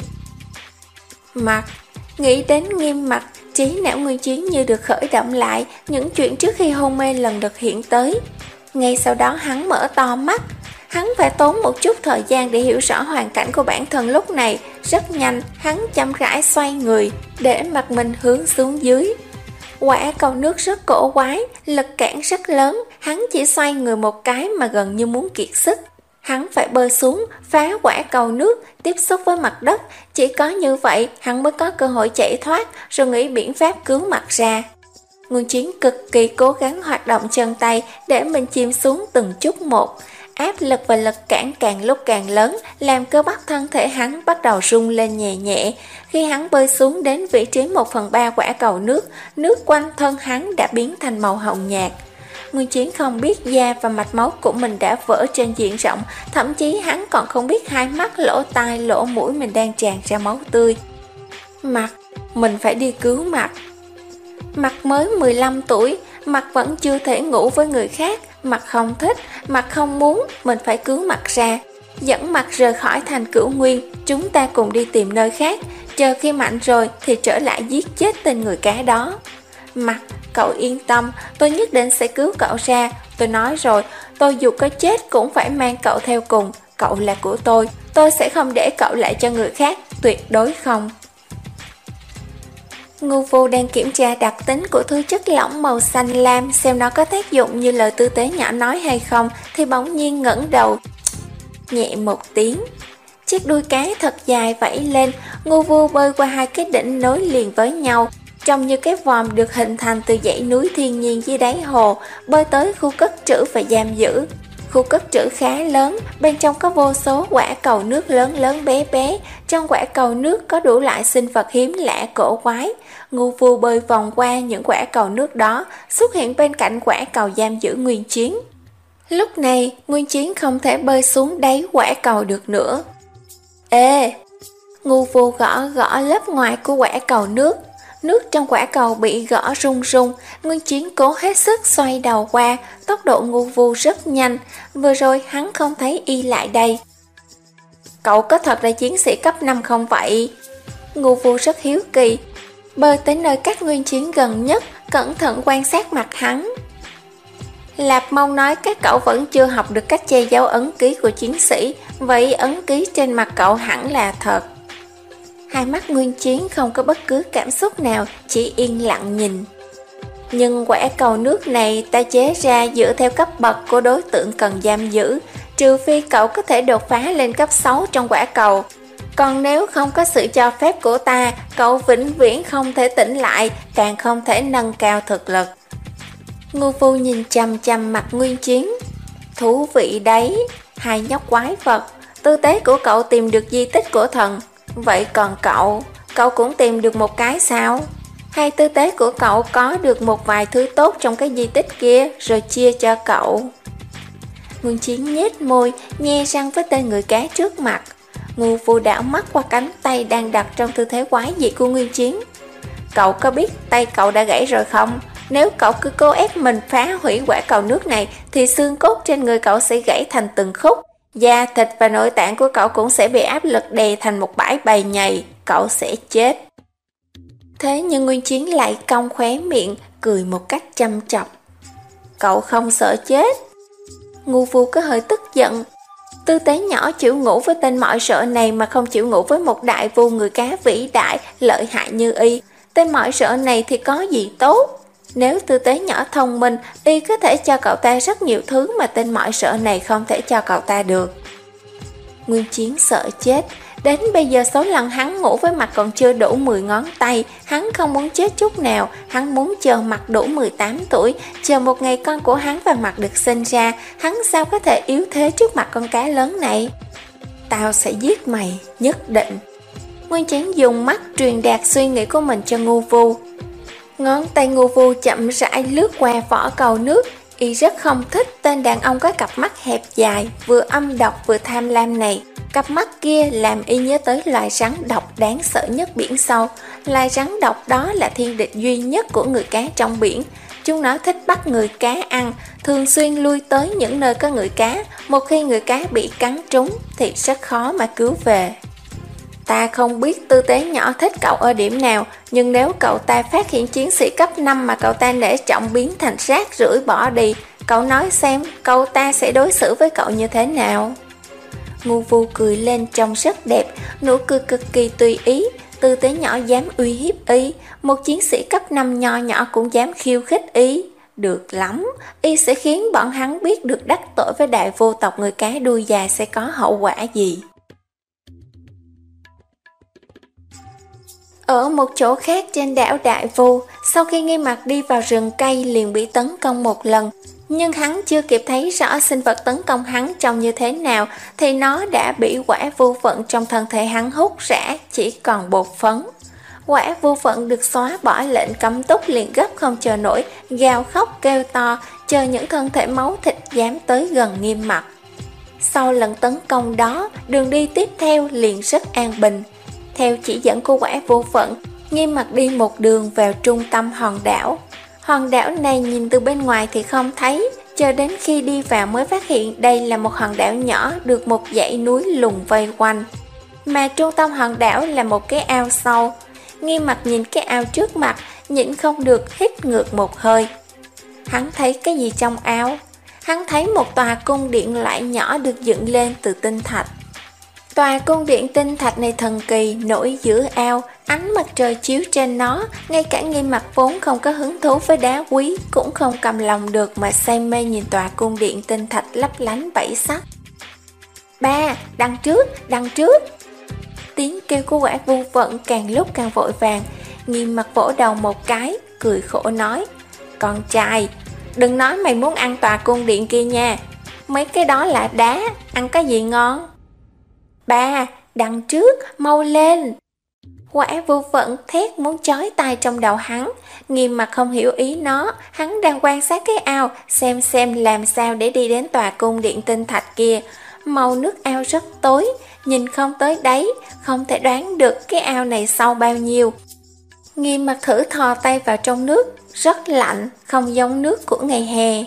Mặt, nghĩ đến Nghiêm Mặt, trí não Nguyên Chiến như được khởi động lại, những chuyện trước khi hôn mê lần lượt hiện tới. Ngay sau đó hắn mở to mắt, hắn phải tốn một chút thời gian để hiểu rõ hoàn cảnh của bản thân lúc này. Rất nhanh, hắn chậm rãi xoay người, để mặt mình hướng xuống dưới. Quả cầu nước rất cổ quái, lực cản rất lớn, hắn chỉ xoay người một cái mà gần như muốn kiệt sức. Hắn phải bơi xuống, phá quả cầu nước, tiếp xúc với mặt đất. Chỉ có như vậy, hắn mới có cơ hội chạy thoát, rồi nghĩ biện pháp cứu Mặt ra. Nguyên Chiến cực kỳ cố gắng hoạt động chân tay để mình chìm xuống từng chút một. Áp lực và lực cản càng lúc càng lớn, làm cơ bắp thân thể hắn bắt đầu rung lên nhẹ nhẹ. Khi hắn bơi xuống đến vị trí một phần ba quả cầu nước, nước quanh thân hắn đã biến thành màu hồng nhạt. Nguyên Chiến không biết da và mạch máu của mình đã vỡ trên diện rộng, thậm chí hắn còn không biết hai mắt, lỗ tai, lỗ mũi mình đang tràn ra máu tươi. Mặt, mình phải đi cứu Mặt. Mặt mới mười lăm tuổi, Mặt vẫn chưa thể ngủ với người khác, Mặt không thích, Mặt không muốn, mình phải cứu Mặt ra. Dẫn Mặt rời khỏi thành Cửu Nguyên, chúng ta cùng đi tìm nơi khác, chờ khi mạnh rồi thì trở lại giết chết tên người cá đó. Mặt, cậu yên tâm, tôi nhất định sẽ cứu cậu ra. Tôi nói rồi, tôi dù có chết cũng phải mang cậu theo cùng. Cậu là của tôi, tôi sẽ không để cậu lại cho người khác, tuyệt đối không. Ngưu Phu đang kiểm tra đặc tính của thứ chất lỏng màu xanh lam, xem nó có tác dụng như lời tư tế nhỏ nói hay không, thì bỗng nhiên ngẩng đầu, nhẹ một tiếng. Chiếc đuôi cá thật dài vẫy lên, Ngưu Phu bơi qua hai cái đỉnh nối liền với nhau, trông như cái vòm được hình thành từ dãy núi thiên nhiên dưới đáy hồ, bơi tới khu cất trữ và giam giữ. Khu cất trữ khá lớn, bên trong có vô số quả cầu nước lớn lớn bé bé. Trong quả cầu nước có đủ loại sinh vật hiếm lạ cổ quái. Ngưu Phu bơi vòng qua những quả cầu nước đó, xuất hiện bên cạnh quả cầu giam giữ Nguyên Chiến. Lúc này, Nguyên Chiến không thể bơi xuống đáy quả cầu được nữa. Ê! Ngưu Phu gõ gõ lớp ngoài của quả cầu nước. Nước trong quả cầu bị gõ rung rung, Nguyên Chiến cố hết sức xoay đầu qua, tốc độ Ngưu Phu rất nhanh, vừa rồi hắn không thấy y lại đây. Cậu có thật là chiến sĩ cấp năm không vậy? Ngưu Phu rất hiếu kỳ, bơi tới nơi cách Nguyên Chiến gần nhất, cẩn thận quan sát mặt hắn. Lạp Mông nói các cậu vẫn chưa học được cách che giấu ấn ký của chiến sĩ, vậy ấn ký trên mặt cậu hẳn là thật. Hai mắt Nguyên Chiến không có bất cứ cảm xúc nào, chỉ yên lặng nhìn. Nhưng quả cầu nước này ta chế ra dựa theo cấp bậc của đối tượng cần giam giữ, trừ phi cậu có thể đột phá lên cấp sáu trong quả cầu. Còn nếu không có sự cho phép của ta, cậu vĩnh viễn không thể tỉnh lại, càng không thể nâng cao thực lực. Ngưu Phu nhìn chằm chằm mặt Nguyên Chiến. Thú vị đấy, hai nhóc quái vật, tư tế của cậu tìm được di tích của thần. Vậy còn cậu, cậu cũng tìm được một cái sao? Hay tư tế của cậu có được một vài thứ tốt trong cái di tích kia rồi chia cho cậu? Nguyên Chiến nhếch môi, nhe răng với tên người cá trước mặt. Ngưu Phu đảo mắt qua cánh tay đang đặt trong tư thế quái dị của Nguyên Chiến. Cậu có biết tay cậu đã gãy rồi không? Nếu cậu cứ cố ép mình phá hủy quả cầu nước này thì xương cốt trên người cậu sẽ gãy thành từng khúc. Da, thịt và nội tạng của cậu cũng sẽ bị áp lực đè thành một bãi bầy nhầy, cậu sẽ chết. Thế nhưng Nguyên Chiến lại cong khóe miệng, cười một cách chăm chọc. Cậu không sợ chết? Ngu Vu có hơi tức giận. Tư Tế nhỏ chịu ngủ với tên mọi sợ này mà không chịu ngủ với một đại vu người cá vĩ đại, lợi hại như y. Tên mọi sợ này thì có gì tốt? Nếu Tư Tế nhỏ thông minh, y có thể cho cậu ta rất nhiều thứ mà tên mọi sợ này không thể cho cậu ta được. Nguyên Chiến sợ chết. Đến bây giờ số lần hắn ngủ với mặt còn chưa đủ mười ngón tay. Hắn không muốn chết chút nào. Hắn muốn chờ mặt đủ mười tám tuổi, chờ một ngày con của hắn và mặt được sinh ra. Hắn sao có thể yếu thế trước mặt con cá lớn này? Tao sẽ giết mày, nhất định. Nguyên Chiến dùng mắt truyền đạt suy nghĩ của mình cho Ngu Vu. Ngón tay Ngu Vu chậm rãi lướt qua vỏ cầu nước. Y rất không thích tên đàn ông có cặp mắt hẹp dài, vừa âm độc vừa tham lam này. Cặp mắt kia làm y nhớ tới loài rắn độc đáng sợ nhất biển sâu. Loài rắn độc đó là thiên địch duy nhất của người cá trong biển. Chúng nó thích bắt người cá ăn, thường xuyên lui tới những nơi có người cá. Một khi người cá bị cắn trúng thì rất khó mà cứu về. Ta không biết Tư Tế nhỏ thích cậu ở điểm nào, nhưng nếu cậu ta phát hiện chiến sĩ cấp năm mà cậu ta nể trọng biến thành rác rưởi bỏ đi, cậu nói xem cậu ta sẽ đối xử với cậu như thế nào? Ngu Vu cười lên trông rất đẹp, nụ cười cực kỳ tùy ý. Tư Tế nhỏ dám uy hiếp ý, một chiến sĩ cấp năm nho nhỏ cũng dám khiêu khích ý. Được lắm, y sẽ khiến bọn hắn biết được đắc tội với đại vô tộc người cá đuôi dài sẽ có hậu quả gì. Ở một chỗ khác trên đảo Đại Vu, sau khi Nghi Mặc đi vào rừng cây liền bị tấn công một lần. Nhưng hắn chưa kịp thấy rõ sinh vật tấn công hắn trông như thế nào thì nó đã bị quả vu vận trong thân thể hắn hút rã, chỉ còn bột phấn. Quả vu vận được xóa bỏ lệnh cấm túc liền gấp không chờ nổi, gào khóc kêu to, chờ những thân thể máu thịt dám tới gần Nghiêm Mặc. Sau lần tấn công đó, đường đi tiếp theo liền rất an bình. Theo chỉ dẫn của quả vu vận, Nghiêm Mặc đi một đường vào trung tâm hòn đảo. Hòn đảo này nhìn từ bên ngoài thì không thấy, cho đến khi đi vào mới phát hiện đây là một hòn đảo nhỏ được một dãy núi lùn vây quanh. Mà trung tâm hòn đảo là một cái ao sâu. Nghiêm Mặc nhìn cái ao trước mặt, nhịn không được hít ngược một hơi. Hắn thấy cái gì trong ao? Hắn thấy một tòa cung điện loại nhỏ được dựng lên từ tinh thạch. Tòa cung điện tinh thạch này thần kỳ, nổi giữa ao, ánh mặt trời chiếu trên nó, ngay cả Nghiêm Mặc vốn không có hứng thú với đá quý, cũng không cầm lòng được mà say mê nhìn tòa cung điện tinh thạch lấp lánh bảy sắc. Ba, đằng trước, đằng trước! Tiếng kêu của quả vu vận càng lúc càng vội vàng. Nghiêm Mặc vỗ đầu một cái, cười khổ nói, con trai, đừng nói mày muốn ăn tòa cung điện kia nha, mấy cái đó là đá, ăn cái gì ngon? Ba, đằng trước, mau lên! Quả vu vận thét muốn chói tai trong đầu hắn. Nghiêm Mặc không hiểu ý nó, hắn đang quan sát cái ao, xem xem làm sao để đi đến tòa cung điện tinh thạch kia. Màu nước ao rất tối, nhìn không tới đáy, không thể đoán được cái ao này sâu bao nhiêu. Nghiêm Mặc thử thò tay vào trong nước, rất lạnh, không giống nước của ngày hè.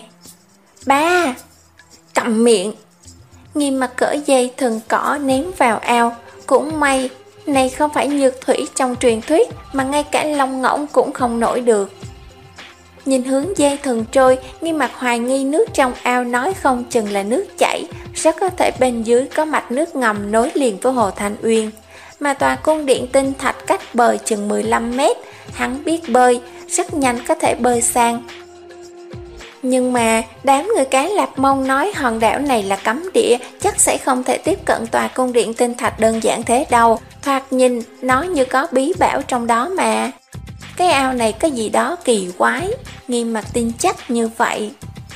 Ba! Cậm miệng! Nghiêm Mặc cởi dây thừng cỏ ném vào ao. Cũng may, này không phải nhược thủy trong truyền thuyết, mà ngay cả lông ngỗng cũng không nổi được. Nhìn hướng dây thừng trôi, Nghiêm Mặc hoài nghi nước trong ao nói không chừng là nước chảy, rất có thể bên dưới có mạch nước ngầm nối liền với hồ Thanh Uyên. Mà tòa cung điện tinh thạch cách bờ chừng mười lăm mét, hắn biết bơi, rất nhanh có thể bơi sang. Nhưng mà đám người cá Lạp Mông nói hòn đảo này là cấm địa, chắc sẽ không thể tiếp cận tòa cung điện tinh thạch đơn giản thế đâu. Thoạt nhìn nó như có bí bảo trong đó mà. Cái ao này có gì đó kỳ quái, Nghiêm Mặc tin chắc như vậy.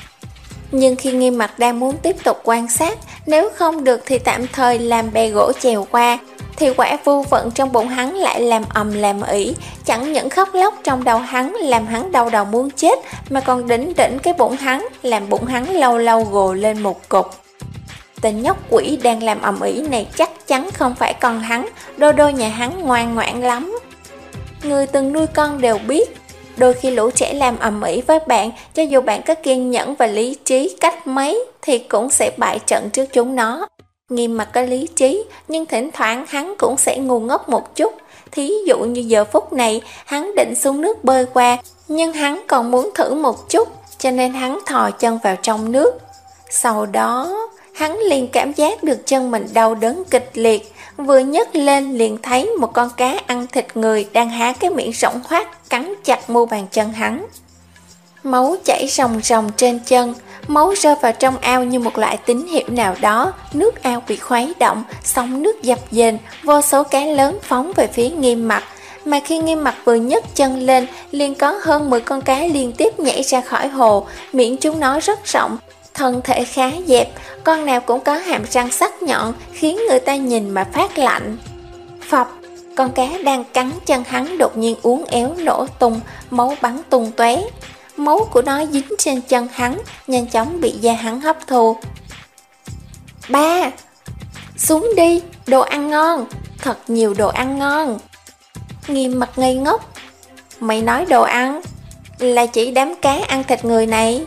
Nhưng khi Nghiêm Mặc đang muốn tiếp tục quan sát, nếu không được thì tạm thời làm bè gỗ chèo qua, thì quả vu vận trong bụng hắn lại làm ầm làm ĩ, chẳng những khóc lóc trong đầu hắn làm hắn đau đầu muốn chết, mà còn đỉnh đỉnh cái bụng hắn, làm bụng hắn lâu lâu gồ lên một cục. Tên nhóc quỷ đang làm ầm ĩ này chắc chắn không phải con hắn, đôi đôi nhà hắn ngoan ngoãn lắm. Người từng nuôi con đều biết, đôi khi lũ trẻ làm ầm ĩ với bạn, cho dù bạn có kiên nhẫn và lý trí cách mấy thì cũng sẽ bại trận trước chúng nó. Nghiêm Mặc có lý trí, nhưng thỉnh thoảng hắn cũng sẽ ngu ngốc một chút. Thí dụ như giờ phút này, hắn định xuống nước bơi qua, nhưng hắn còn muốn thử một chút, cho nên hắn thò chân vào trong nước. Sau đó, hắn liền cảm giác được chân mình đau đớn kịch liệt, vừa nhấc lên liền thấy một con cá ăn thịt người đang há cái miệng rỗng hoác cắn chặt mu bàn chân hắn. Máu chảy ròng ròng trên chân, máu rơi vào trong ao như một loại tín hiệu nào đó, nước ao bị khuấy động, sóng nước dập dềnh, vô số cá lớn phóng về phía Nghiêm Mặc. Mà khi Nghiêm Mặc vừa nhấc chân lên, liền có hơn mười con cá liên tiếp nhảy ra khỏi hồ, miệng chúng nó rất rộng, thân thể khá dẹp, con nào cũng có hàm răng sắc nhọn, khiến người ta nhìn mà phát lạnh. Phập, con cá đang cắn chân hắn đột nhiên uốn éo nổ tung, máu bắn tung tóe. Máu của nó dính trên chân hắn, nhanh chóng bị da hắn hấp thu. Ba, xuống đi, đồ ăn ngon, thật nhiều đồ ăn ngon. Nghiêm Mặc ngây ngốc. Mày nói đồ ăn là chỉ đám cá ăn thịt người này?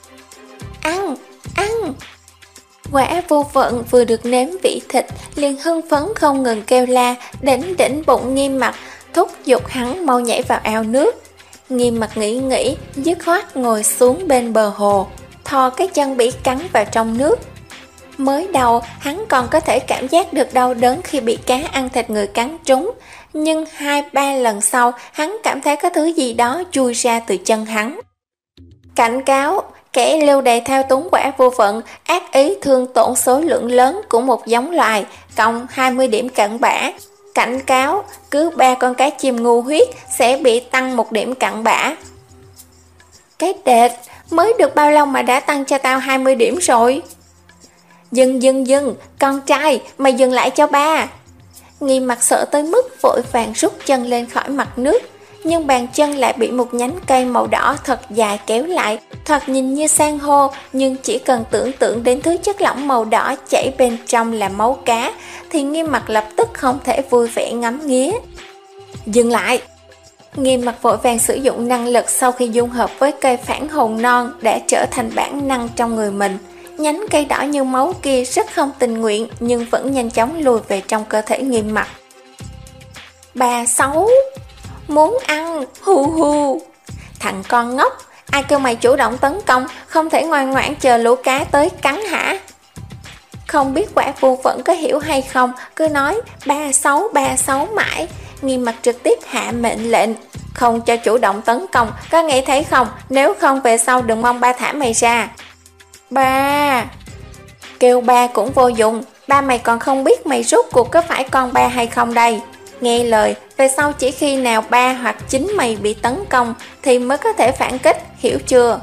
Ăn, ăn. Quả Vô Vận vừa được nếm vị thịt liền hưng phấn không ngừng kêu la, đỉnh đỉnh bụng Nghiêm Mặc, thúc giục hắn mau nhảy vào ao nước. Nghiêm Mặc nghĩ nghĩ, dứt khoát ngồi xuống bên bờ hồ, thò cái chân bị cắn vào trong nước. Mới đầu hắn còn có thể cảm giác được đau đớn khi bị cá ăn thịt người cắn trúng, nhưng hai ba lần sau hắn cảm thấy có thứ gì đó chui ra từ chân hắn. Cảnh cáo, kẻ lưu đày thao túng Quả Vô Vận ác ý thương tổn số lượng lớn của một giống loài, cộng hai mươi điểm cặn bã. Cảnh cáo, cứ ba con cá chim ngu huyết sẽ bị tăng một điểm cặn bã. Cái đệt, mới được bao lâu mà đã tăng cho tao hai mươi điểm rồi? Dừng dừng dừng, con trai, mày dừng lại cho ba. Nghiêm Mặc sợ tới mức vội vàng rút chân lên khỏi mặt nước, nhưng bàn chân lại bị một nhánh cây màu đỏ thật dài kéo lại, thoạt nhìn như san hô, nhưng chỉ cần tưởng tượng đến thứ chất lỏng màu đỏ chảy bên trong là máu cá, thì Nghiêm Mặc lập tức không thể vui vẻ ngắm nghía. Dừng lại! Nghiêm Mặc vội vàng sử dụng năng lực sau khi dung hợp với cây phản hồn non đã trở thành bản năng trong người mình. Nhánh cây đỏ như máu kia rất không tình nguyện, nhưng vẫn nhanh chóng lùi về trong cơ thể Nghiêm Mặc. Bà xấu! Muốn ăn, hu hu. Thằng con ngốc, ai kêu mày chủ động tấn công, không thể ngoan ngoãn chờ lũ cá tới cắn hả? Không biết Quả Vô Vận có hiểu hay không, cứ nói ba xấu ba xấu mãi. Nghiêm Mặc trực tiếp hạ mệnh lệnh, không cho chủ động tấn công, có nghe thấy không? Nếu không về sau đừng mong ba thả mày ra. Ba! Kêu ba cũng vô dụng, ba mày còn không biết mày rốt cuộc có phải con ba hay không đây. Nghe lời, về sau chỉ khi nào ba hoặc chính mày bị tấn công thì mới có thể phản kích, hiểu chưa?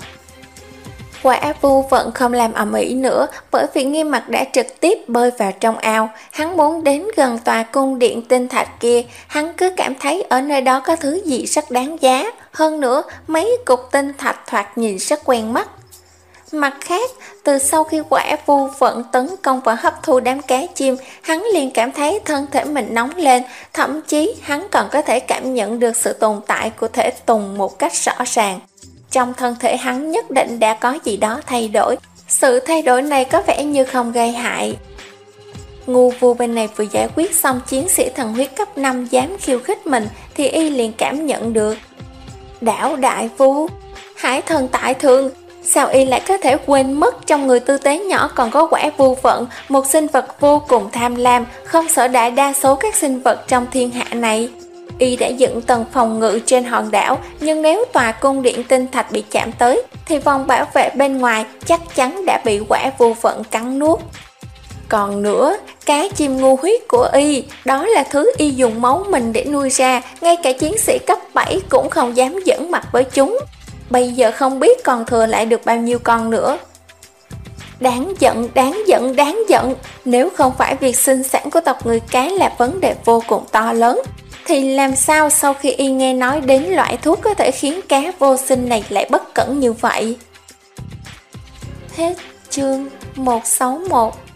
Quả Vô Vận không làm ầm ĩ nữa, bởi vì Nghiêm Mặc đã trực tiếp bơi vào trong ao. Hắn muốn đến gần tòa cung điện tinh thạch kia, hắn cứ cảm thấy ở nơi đó có thứ gì rất đáng giá. Hơn nữa, mấy cục tinh thạch thoạt nhìn rất quen mắt. Mặt khác, từ sau khi Quả Vô Vận tấn công và hấp thu đám cá chim, hắn liền cảm thấy thân thể mình nóng lên, thậm chí hắn còn có thể cảm nhận được sự tồn tại của thể tùng một cách rõ ràng. Trong thân thể hắn nhất định đã có gì đó thay đổi, sự thay đổi này có vẻ như không gây hại. Ngu Vu bên này vừa giải quyết xong chiến sĩ thần huyết cấp năm dám khiêu khích mình thì y liền cảm nhận được. Đảo Đại Vu, Hải Thần tại thượng, sao y lại có thể quên mất trong người tư tế nhỏ còn có Quả Vô Vận, một sinh vật vô cùng tham lam, không sợ đại đa số các sinh vật trong thiên hạ này. Y đã dựng tầng phòng ngự trên hòn đảo, nhưng nếu tòa cung điện tinh thạch bị chạm tới, thì vòng bảo vệ bên ngoài chắc chắn đã bị Quả Vô Vận cắn nuốt. Còn nữa, cá chim ngu huyết của y, đó là thứ y dùng máu mình để nuôi ra, ngay cả chiến sĩ cấp bảy cũng không dám giỡn mặt với chúng. Bây giờ không biết còn thừa lại được bao nhiêu con nữa. Đáng giận, đáng giận, đáng giận. Nếu không phải việc sinh sản của tộc người cá là vấn đề vô cùng to lớn, thì làm sao sau khi y nghe nói đến loại thuốc có thể khiến cá vô sinh này lại bất cẩn như vậy? Hết chương một trăm sáu mươi mốt.